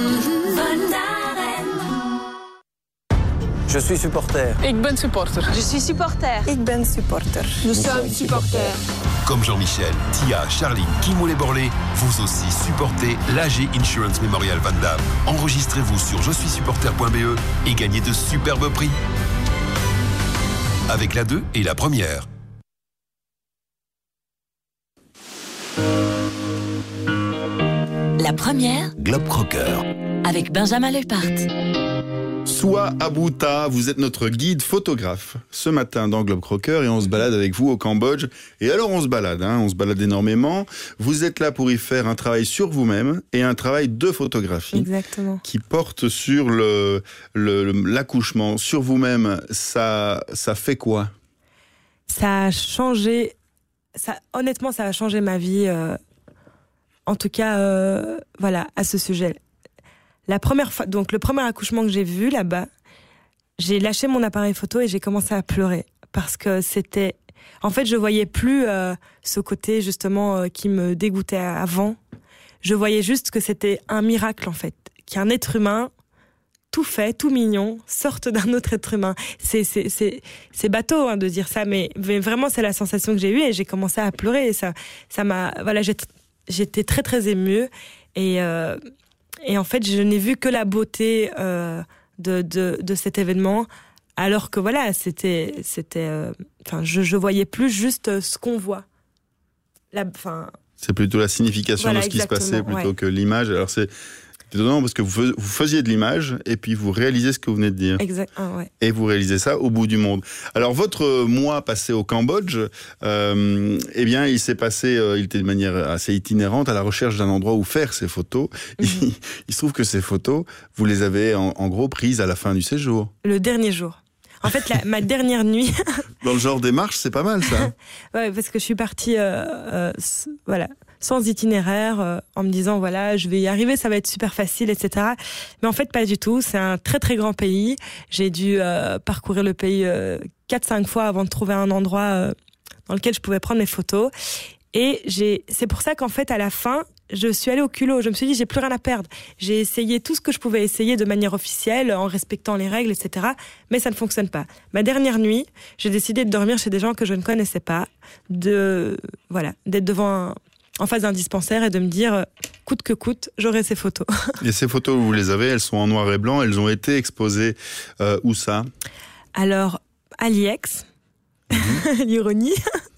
Je suis supporter.
Ik ben supporter.
Je suis supporter.
Ik ben supporter.
Nous sommes supporters.
Comme Jean-Michel, Tia, Charline, Kimolé Borlé, vous aussi supportez l'A G Insurance Memorial Van Damme. Enregistrez-vous sur je suis supporter point b e et gagnez de superbes prix. Avec la deux et la première.
La première,
Globe Crocker.
Avec Benjamin Lepart.
Soua Abouta, vous êtes notre guide photographe ce matin dans Globe Crocker et on se balade avec vous au Cambodge. Et alors on se balade, hein, on se balade énormément. Vous êtes là pour y faire un travail sur vous-même et un travail de photographie.
Exactement.
Qui porte sur le, le, l'accouchement. Sur vous-même, ça, ça fait quoi ?
Ça a changé, ça, honnêtement ça a changé ma vie, euh, en tout cas euh, voilà, à ce sujet. La première fois, donc le premier accouchement que j'ai vu là-bas, j'ai lâché mon appareil photo et j'ai commencé à pleurer parce que c'était, en fait, je voyais plus euh, ce côté justement euh, qui me dégoûtait avant. Je voyais juste que c'était un miracle en fait, qu'un être humain tout fait, tout mignon, sorte d'un autre être humain. C'est c'est c'est c'est bateau hein, de dire ça, mais, mais vraiment c'est la sensation que j'ai eue et j'ai commencé à pleurer et ça ça m'a voilà j'ai, j'étais très très émue et euh, Et en fait, je n'ai vu que la beauté euh, de, de, de cet événement, alors que voilà, c'était, c'était, enfin, euh, je, je voyais plus juste ce qu'on voit. La,
c'est plutôt la signification voilà, de ce qui se passait plutôt ouais. que l'image. Alors c'est étonnant parce que vous faisiez de l'image et puis vous réalisez ce que vous venez de dire.
Exact. Ah, ouais.
Et vous réalisez ça au bout du monde. Alors votre mois passé au Cambodge, euh, eh bien il s'est passé, euh, il était de manière assez itinérante à la recherche d'un endroit où faire ces photos. Mm-hmm. il, il se trouve que ces photos, vous les avez en, en gros prises à la fin du séjour.
Le dernier jour. En fait, la, ma dernière nuit.
Dans le genre des marches, c'est pas mal ça.
Ouais, parce que je suis partie, euh, euh, voilà. sans itinéraire, euh, en me disant voilà, je vais y arriver, ça va être super facile, et cetera. Mais en fait, pas du tout. C'est un très très grand pays. J'ai dû euh, parcourir le pays euh, quatre cinq fois avant de trouver un endroit euh, dans lequel je pouvais prendre mes photos. Et j'ai, c'est pour ça qu'en fait, à la fin, je suis allée au culot. Je me suis dit, j'ai plus rien à perdre. J'ai essayé tout ce que je pouvais essayer de manière officielle, en respectant les règles, et cetera. Mais ça ne fonctionne pas. Ma dernière nuit, j'ai décidé de dormir chez des gens que je ne connaissais pas, de voilà, d'être devant un en face d'un dispensaire et de me dire coûte que coûte, j'aurai ces photos.
Et ces photos, vous les avez, elles sont en noir et blanc, elles ont été exposées euh, où ça ?
Alors, à l'I E X, mm-hmm. l'ironie,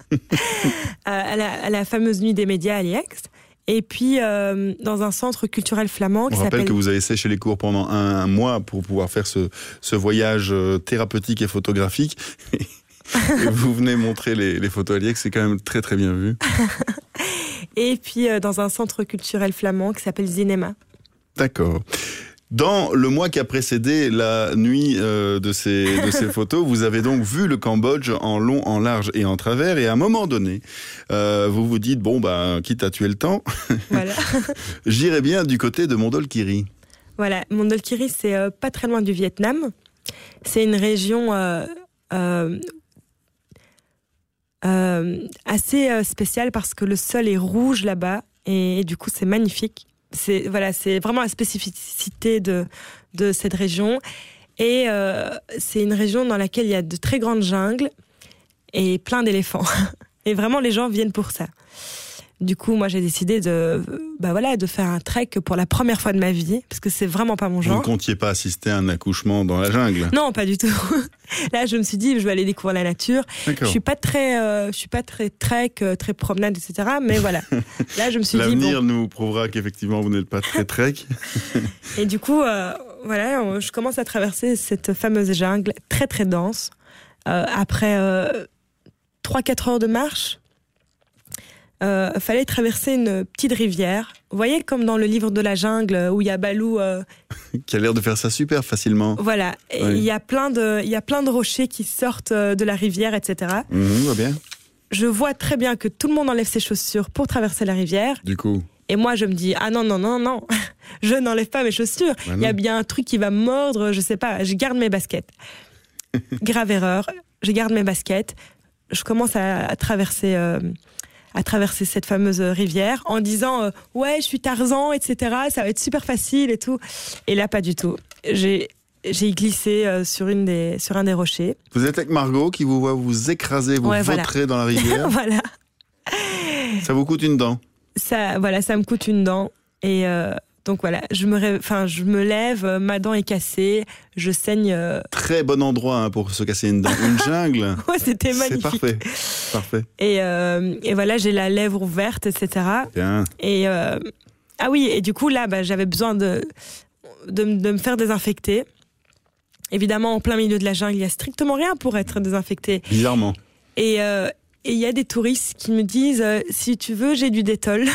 à, la, à la fameuse nuit des médias à l'I E X, et puis euh, dans un centre culturel flamand.
On rappelle que vous avez séché les cours pendant un, un mois pour pouvoir faire ce, ce voyage thérapeutique et photographique. Et vous venez montrer les, les photos à l'I E X, c'est quand même très très bien vu.
Et puis euh, dans un centre culturel flamand qui s'appelle Cinéma.
D'accord. Dans le mois qui a précédé la nuit euh, de, ces, de ces photos, vous avez donc vu le Cambodge en long, en large et en travers. Et à un moment donné, euh, vous vous dites, bon, bah, quitte à tuer le temps, voilà. J'irai bien du côté de Mondolkiri.
Voilà, Mondolkiri, c'est euh, pas très loin du Vietnam. C'est une région euh, euh, euh, assez euh, spéciale parce que le sol est rouge là-bas. Et, et du coup, c'est magnifique. c'est voilà, c'est vraiment la spécificité de de cette région. Et euh, c'est une région dans laquelle il y a de très grandes jungles et plein d'éléphants. Et vraiment, les gens viennent pour ça. Du coup, moi, j'ai décidé de, bah voilà, de faire un trek pour la première fois de ma vie, parce que c'est vraiment pas mon genre.
Vous ne comptiez pas assister à un accouchement dans la jungle?
Non, pas du tout. Là, je me suis dit, je vais aller découvrir la nature.
D'accord.
Je suis pas très, euh, je suis pas très trek, euh, très promenade, et cetera. Mais voilà. Là, je me suis dit.
L'avenir
bon.
nous prouvera qu'effectivement, vous n'êtes pas très trek.
Et du coup, euh, voilà, je commence à traverser cette fameuse jungle très très dense. Euh, après euh, trois quatre heures de marche. Euh, fallait traverser une petite rivière. Vous voyez, comme dans le livre de la jungle où il y a Balou. Euh...
qui a l'air de faire ça super facilement.
Voilà. Et il oui. y a plein de, il y a plein de rochers qui sortent de la rivière, et cetera.
Mmh, va bien.
Je vois très bien que tout le monde enlève ses chaussures pour traverser la rivière.
Du coup.
Et moi, je me dis, ah non, non, non, non, je n'enlève pas mes chaussures. Il bah y a bien un truc qui va mordre, je sais pas, je garde mes baskets. Grave erreur, je garde mes baskets. Je commence à, à traverser. Euh, à traverser cette fameuse rivière en disant euh, ouais, je suis Tarzan, et cetera. Ça va être super facile et tout. Et là, pas du tout. J'ai j'ai glissé euh, sur une des sur un des rochers.
Vous êtes avec Margot qui vous voit vous écraser, vous ouais, vautrer voilà. dans la rivière.
Voilà.
Ça vous coûte une dent.
Ça, voilà, ça me coûte une dent. Et euh, donc voilà, je me, rêve, enfin, je me lève, ma dent est cassée, je saigne. Euh...
Très bon endroit hein, pour se casser une dent. Une jungle.
Ouais, c'était magnifique.
C'est parfait. Parfait.
Et, euh, et voilà, j'ai la lèvre ouverte, et cetera.
Bien.
Et euh, ah oui, et du coup là, bah, j'avais besoin de, de, de me faire désinfecter. Évidemment, en plein milieu de la jungle, il y a strictement rien pour être désinfecté.
Bizarrement.
Et il euh, et y a des touristes qui me disent euh, si tu veux, j'ai du Dettol.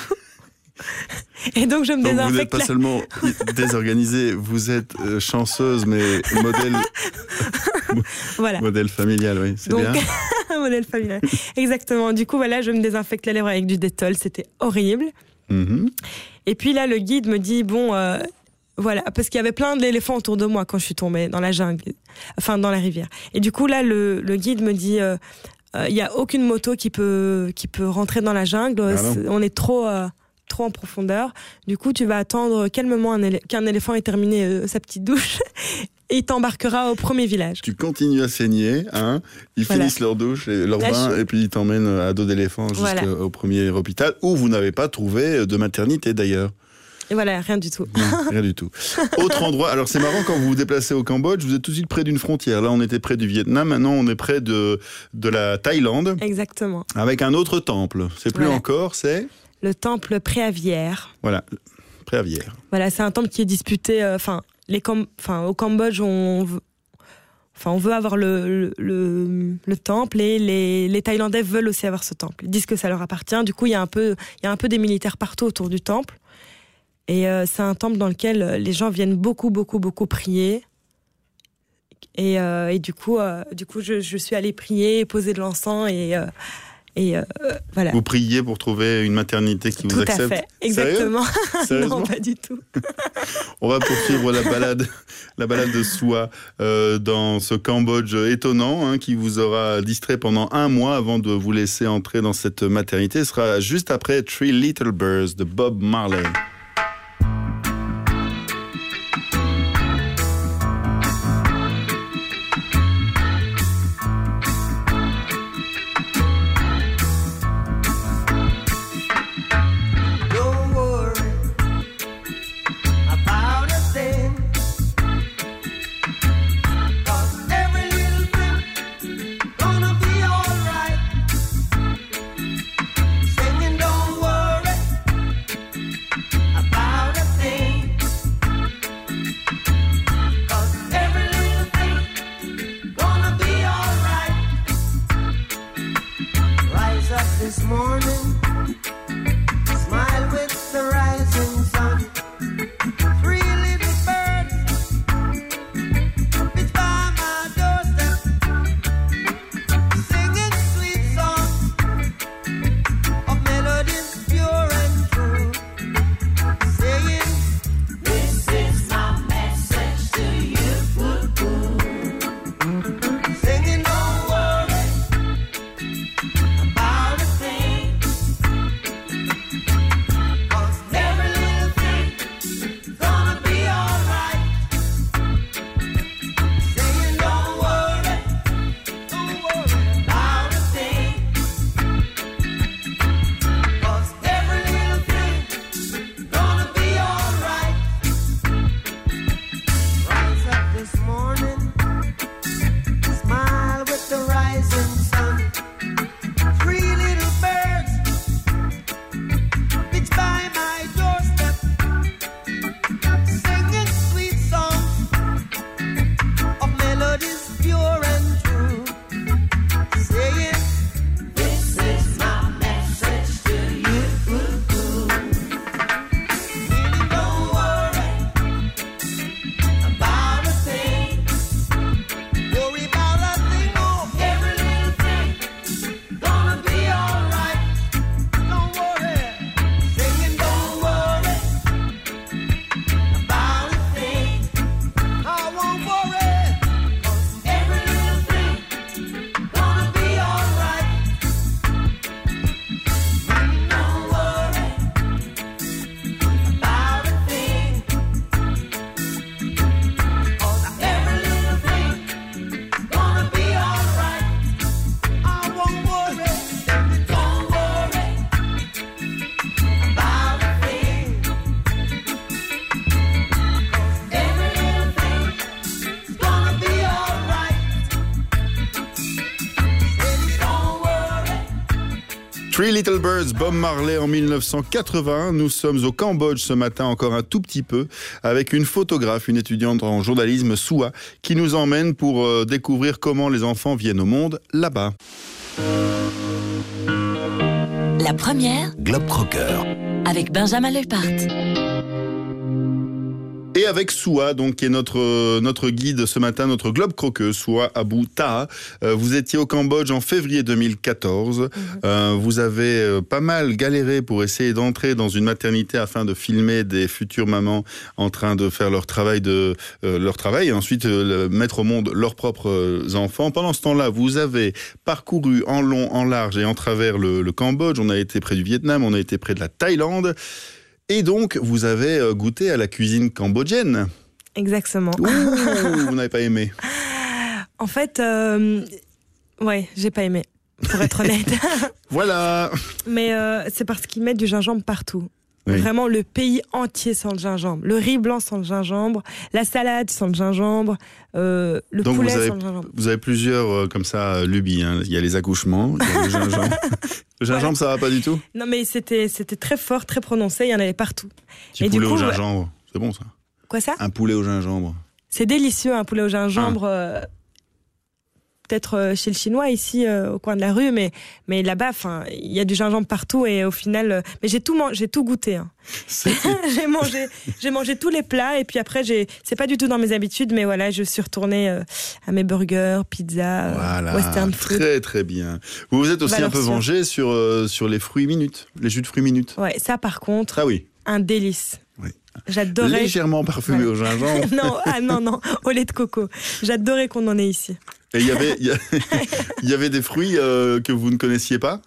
Et donc je me donc désinfecte.
Vous n'êtes pas
la...
seulement désorganisée, vous êtes euh, chanceuse, mais modèle,
voilà.
modèle familial, oui, c'est
donc,
bien.
Modèle familial, exactement. Du coup, voilà, je me désinfecte la lèvre avec du Dettol, c'était horrible.
Mm-hmm.
Et puis là, le guide me dit bon, euh, voilà, parce qu'il y avait plein d'éléphants autour de moi quand je suis tombée dans la jungle, enfin dans la rivière. Et du coup là, le, le guide me dit. Euh, il n'y a aucune moto qui peut, qui peut rentrer dans la jungle. Ah c'est, on est trop, euh, trop en profondeur. Du coup, tu vas attendre calmement un élé- qu'un éléphant ait terminé euh, sa petite douche et il t'embarquera au premier village.
Tu continues à saigner, hein. Ils voilà. finissent leur douche, et leur Là, bain, je... et puis ils t'emmènent à dos d'éléphant jusqu'au voilà. premier hôpital, où vous n'avez pas trouvé de maternité d'ailleurs.
Et voilà, rien du tout.
Non, rien du tout. Autre endroit, alors c'est marrant, quand vous vous déplacez au Cambodge, vous êtes tout de suite près d'une frontière. Là, on était près du Vietnam, maintenant on est près de, de la Thaïlande.
Exactement.
Avec un autre temple. C'est plus voilà. encore, c'est
le temple Préaviaire.
Voilà, Préaviaire.
Voilà, c'est un temple qui est disputé, enfin, euh, les Cam- au Cambodge, on veut, enfin, on veut avoir le, le, le, le temple et les, les Thaïlandais veulent aussi avoir ce temple. Ils disent que ça leur appartient. Du coup, il y a un peu, il y a un peu des militaires partout autour du temple. Et euh, c'est un temple dans lequel les gens viennent beaucoup, beaucoup, beaucoup prier. Et, euh, et du coup, euh, du coup je, je suis allée prier, poser de l'encens et, euh, et euh, voilà.
Vous priez pour trouver une maternité qui
Tout
vous accepte?
Tout à fait, exactement.
Sérieusement?
Non, pas du tout.
On va poursuivre la balade, la balade de soi euh, dans ce Cambodge étonnant hein, qui vous aura distrait pendant un mois avant de vous laisser entrer dans cette maternité. Ce sera juste après Three Little Birds de Bob Marley. Three Little Birds, Bob Marley en mille neuf cent quatre-vingt. Nous sommes au Cambodge ce matin, encore un tout petit peu, avec une photographe, une étudiante en journalisme, Soua, qui nous emmène pour euh, découvrir comment les enfants viennent au monde là-bas.
La première,
Globe Crocker,
avec Benjamin Lepart.
Et avec Soua, donc, qui est notre, notre guide ce matin, notre globe croqueuse, Soua Abou Taha. Euh, vous étiez au Cambodge en février deux mille quatorze. Mmh. Euh, vous avez euh, pas mal galéré pour essayer d'entrer dans une maternité afin de filmer des futures mamans en train de faire leur travail, de, euh, leur travail et ensuite euh, mettre au monde leurs propres enfants. Pendant ce temps-là, vous avez parcouru en long, en large et en travers le, le Cambodge. On a été près du Vietnam, on a été près de la Thaïlande. Et donc, vous avez goûté à la cuisine cambodgienne.
Exactement.
Ouh, vous n'avez pas aimé?
En fait, euh, ouais, j'ai pas aimé, pour être honnête.
Voilà.
Mais euh, c'est parce qu'ils mettent du gingembre partout.
Oui.
Vraiment, le pays entier sent le gingembre. Le riz blanc sent le gingembre, la salade sent le gingembre, euh, le
donc
poulet
vous avez,
sent le gingembre.
Vous avez plusieurs, euh, comme ça, lubies. Hein. Il y a les accouchements, il y a le gingembre. Le gingembre, ouais. Ça va pas du tout?
Non, mais c'était, c'était très fort, très prononcé, il y en avait partout.
Petit
Et
poulet
du coup,
au gingembre, ouais. C'est bon ça?
Quoi ça?
Un poulet au gingembre.
C'est délicieux, un poulet au gingembre.
Ah.
Euh, peut-être chez le Chinois, ici, euh, au coin de la rue, mais, mais là-bas, il y a du gingembre partout et au final... Euh, mais j'ai tout, man- j'ai tout goûté. Hein. j'ai, mangé, j'ai mangé tous les plats et puis après, j'ai, c'est pas du tout dans mes habitudes, mais voilà, je suis retournée euh, à mes burgers, pizza,
voilà,
western food.
Très, très bien. Vous vous êtes aussi
Valeur
un peu
sûre.
vengé sur, euh, sur les fruits minutes, les jus de fruits minutes.
Ouais, ça par contre,
ah oui.
un délice.
Oui.
J'adorais.
Légèrement parfumé
voilà.
au gingembre.
non, ah non, non, au lait de coco. J'adorais qu'on en ait ici.
Et il y avait, il y, a, il y avait des fruits euh, que vous ne connaissiez pas?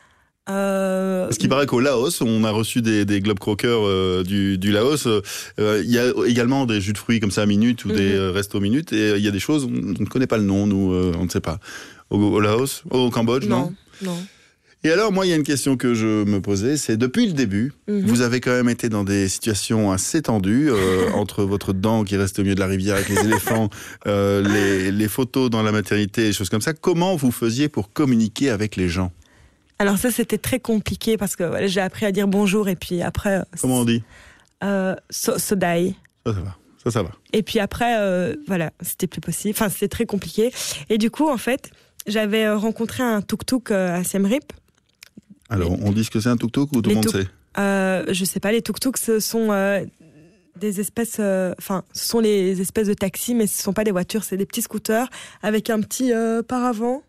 Euh...
Parce qu'il paraît qu'au Laos, on a reçu des, des globe croqueurs euh, du, du Laos. Euh, il y a également des jus de fruits comme ça à minute ou mm-hmm. des euh, restos minutes. Et il y a des choses, on ne connaît pas le nom, nous, euh, on ne sait pas. Au, au Laos, au Cambodge, non?
Non, non.
Et alors, moi, il y a une question que je me posais, c'est depuis le début, mm-hmm. vous avez quand même été dans des situations assez tendues, euh, entre votre dent qui reste au milieu de la rivière avec les éléphants, euh, les, les photos dans la maternité, des choses comme ça. Comment vous faisiez pour communiquer avec les gens?
Alors ça, c'était très compliqué parce que voilà, j'ai appris à dire bonjour et puis après...
Comment on dit?
euh, so, Sodai.
Ça, ça va. Ça, ça va.
Et puis après, euh, voilà, c'était plus possible. Enfin, c'était très compliqué. Et du coup, en fait, j'avais rencontré un tuk-tuk à Siem Reap.
Alors, on dit ce que c'est un tuk-tuk ou tout le monde sait?
euh, Je sais pas, les tuk-tuks, ce sont euh, des espèces... Enfin, euh, ce sont les espèces de taxis, mais ce sont pas des voitures, c'est des petits scooters avec un petit euh, paravent.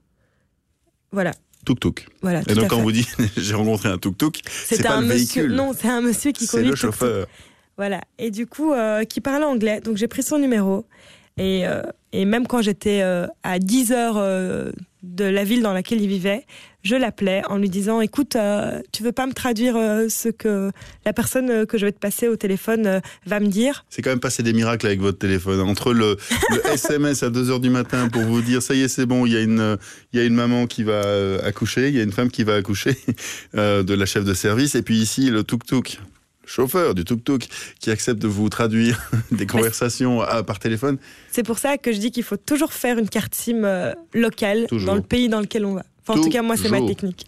Voilà.
Tuk-tuk.
Voilà,
et donc, quand vous dites j'ai rencontré un tuk-tuk, c'est, c'est pas un le
monsieur,
véhicule.
Non, c'est un monsieur qui conduit
le
le tuk-tuk.
chauffeur.
Voilà. Et du coup, euh, qui parlait anglais. Donc, j'ai pris son numéro. Et, euh, et même quand j'étais euh, à dix heures euh, de la ville dans laquelle il vivait, je l'appelais en lui disant « Écoute, euh, tu veux pas me traduire euh, ce que la personne que je vais te passer au téléphone euh, va me dire ?»
C'est quand même passé des miracles avec votre téléphone. Entre le, le S M S à deux heures du matin pour vous dire « Ça y est, c'est bon, il y a une, il y a une maman qui va euh, accoucher, il y a une femme qui va accoucher euh, de la chef de service. » Et puis ici, le tuk-tuk. Chauffeur du tuk-tuk qui accepte de vous traduire des conversations à, par téléphone.
C'est pour ça que je dis qu'il faut toujours faire une carte SIM euh, locale toujours. Dans le pays dans lequel on va. Enfin, en tout cas, moi, c'est ma technique.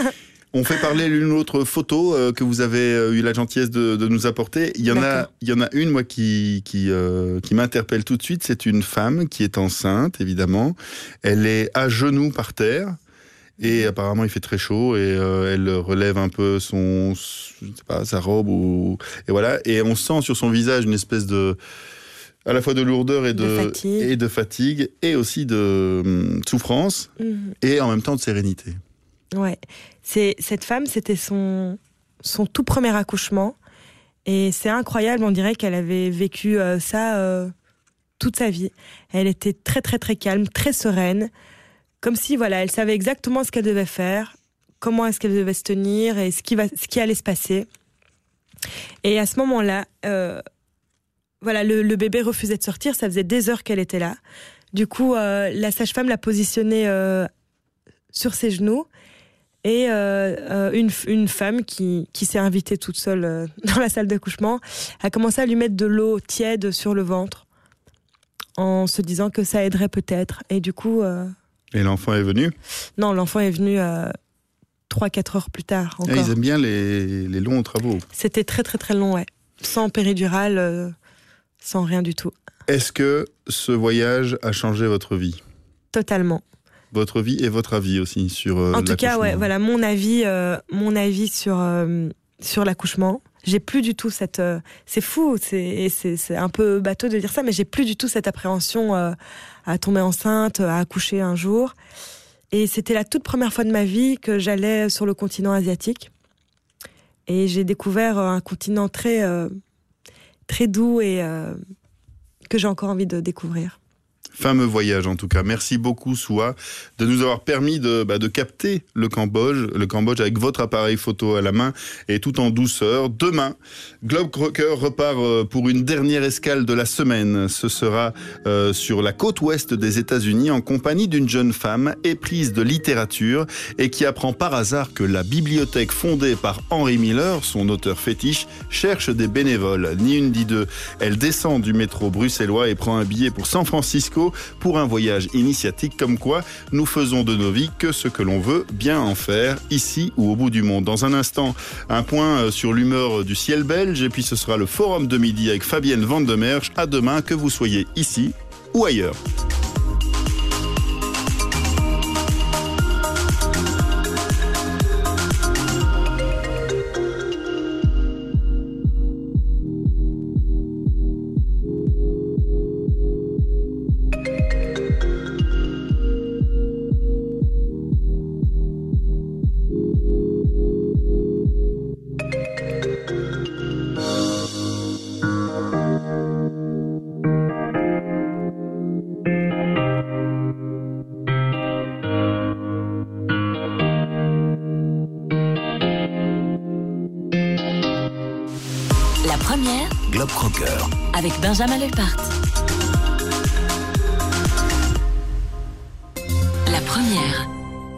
On fait parler l'une ou l'autre photo euh, que vous avez euh, eu la gentillesse de, de nous apporter. Il y en a, il y en a une, moi, qui, qui, euh, qui m'interpelle tout de suite. C'est une femme qui est enceinte, évidemment. Elle est à genoux par terre. Et apparemment, il fait très chaud et euh, elle relève un peu son, je sais pas, sa robe ou et voilà. Et on sent sur son visage une espèce de, à la fois de lourdeur et de,
de fatigue.
et de fatigue et aussi de hum, souffrance mmh. et en même temps de sérénité.
Ouais, c'est cette femme, c'était son son tout premier accouchement et c'est incroyable. On dirait qu'elle avait vécu euh, ça euh, toute sa vie. Elle était très très très calme, très sereine. Comme si, voilà, elle savait exactement ce qu'elle devait faire, comment est-ce qu'elle devait se tenir et ce qui, va, ce qui allait se passer. Et à ce moment-là, euh, voilà, le, le bébé refusait de sortir, ça faisait des heures qu'elle était là. Du coup, euh, la sage-femme l'a positionnée euh, sur ses genoux et euh, euh, une, une femme qui, qui s'est invitée toute seule euh, dans la salle d'accouchement a commencé à lui mettre de l'eau tiède sur le ventre en se disant que ça aiderait peut-être. Et du coup... Euh,
Et l'enfant est venu?
Non, l'enfant est venu euh, trois à quatre heures plus tard encore.
Ah, ils aiment bien les, les longs travaux.
C'était très très très long, ouais. Sans péridurale, euh, sans rien du tout.
Est-ce que ce voyage a changé votre vie ?
Totalement.
Votre vie et votre avis aussi sur euh,
En tout cas,
l'accouchement.
ouais, voilà, mon avis, euh, mon avis sur, euh, sur l'accouchement. J'ai plus du tout cette... Euh, c'est fou, c'est, c'est, c'est un peu bateau de dire ça, mais j'ai plus du tout cette appréhension euh, à tomber enceinte, à accoucher un jour. Et c'était la toute première fois de ma vie que j'allais sur le continent asiatique. Et j'ai découvert un continent très, euh, très doux et euh, que j'ai encore envie de découvrir.
Fameux voyage en tout cas. Merci beaucoup Soua de nous avoir permis de, bah, de capter le Cambodge, le Cambodge avec votre appareil photo à la main et tout en douceur. Demain, Globe Crocker repart pour une dernière escale de la semaine. Ce sera euh, sur la côte ouest des États-Unis en compagnie d'une jeune femme éprise de littérature et qui apprend par hasard que la bibliothèque fondée par Henry Miller, son auteur fétiche, cherche des bénévoles. Ni une ni deux. Elle descend du métro bruxellois et prend un billet pour San Francisco pour un voyage initiatique, comme quoi nous faisons de nos vies que ce que l'on veut bien en faire, ici ou au bout du monde. Dans un instant, un point sur l'humeur du ciel belge, et puis ce sera le forum de midi avec Fabienne Van de Merch. À demain, que vous soyez ici ou ailleurs.
Globe Crocker
avec Benjamin Lepart. La première.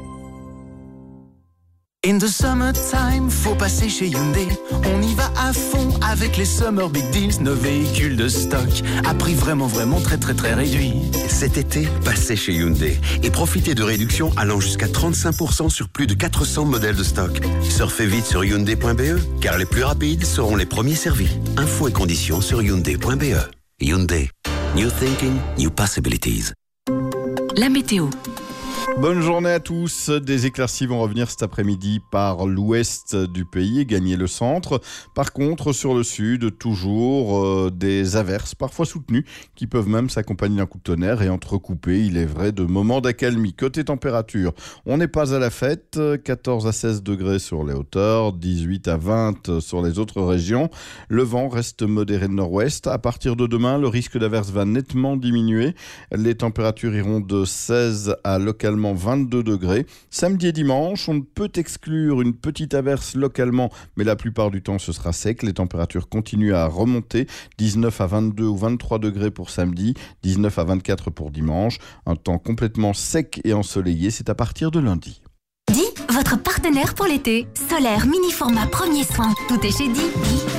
In the summertime, faut passer chez Hyundai. On y va à fond avec les Summer Big Deals. Nos véhicules de stock à prix vraiment vraiment très très très réduit.
Cet été, passez chez Hyundai et profitez de réductions allant jusqu'à trente-cinq pour cent sur plus de quatre cents modèles de stock. Surfez vite sur hyundai point b e car les plus rapides seront les premiers servis. Infos et conditions sur hyundai point b e. Hyundai. New thinking, new possibilities.
La météo.
Bonne journée à tous. Des éclaircies vont revenir cet après-midi par l'ouest du pays et gagner le centre. Par contre, sur le sud, toujours euh, des averses, parfois soutenues, qui peuvent même s'accompagner d'un coup de tonnerre et entrecoupées, il est vrai, de moments d'accalmie. Côté température, on n'est pas à la fête. quatorze à seize degrés sur les hauteurs, dix-huit à vingt sur les autres régions. Le vent reste modéré de nord-ouest. À partir de demain, le risque d'averse va nettement diminuer. Les températures iront de seize à localement vingt-deux degrés. Samedi et dimanche, on peut exclure une petite averse localement, mais la plupart du temps ce sera sec. Les températures continuent à remonter, dix-neuf à vingt-deux ou vingt-trois degrés pour samedi, dix-neuf à vingt-quatre pour dimanche. Un temps complètement sec et ensoleillé, c'est à partir de lundi.
Di, votre partenaire pour l'été. Solaire mini format premier soin. Tout est chez Di. Di.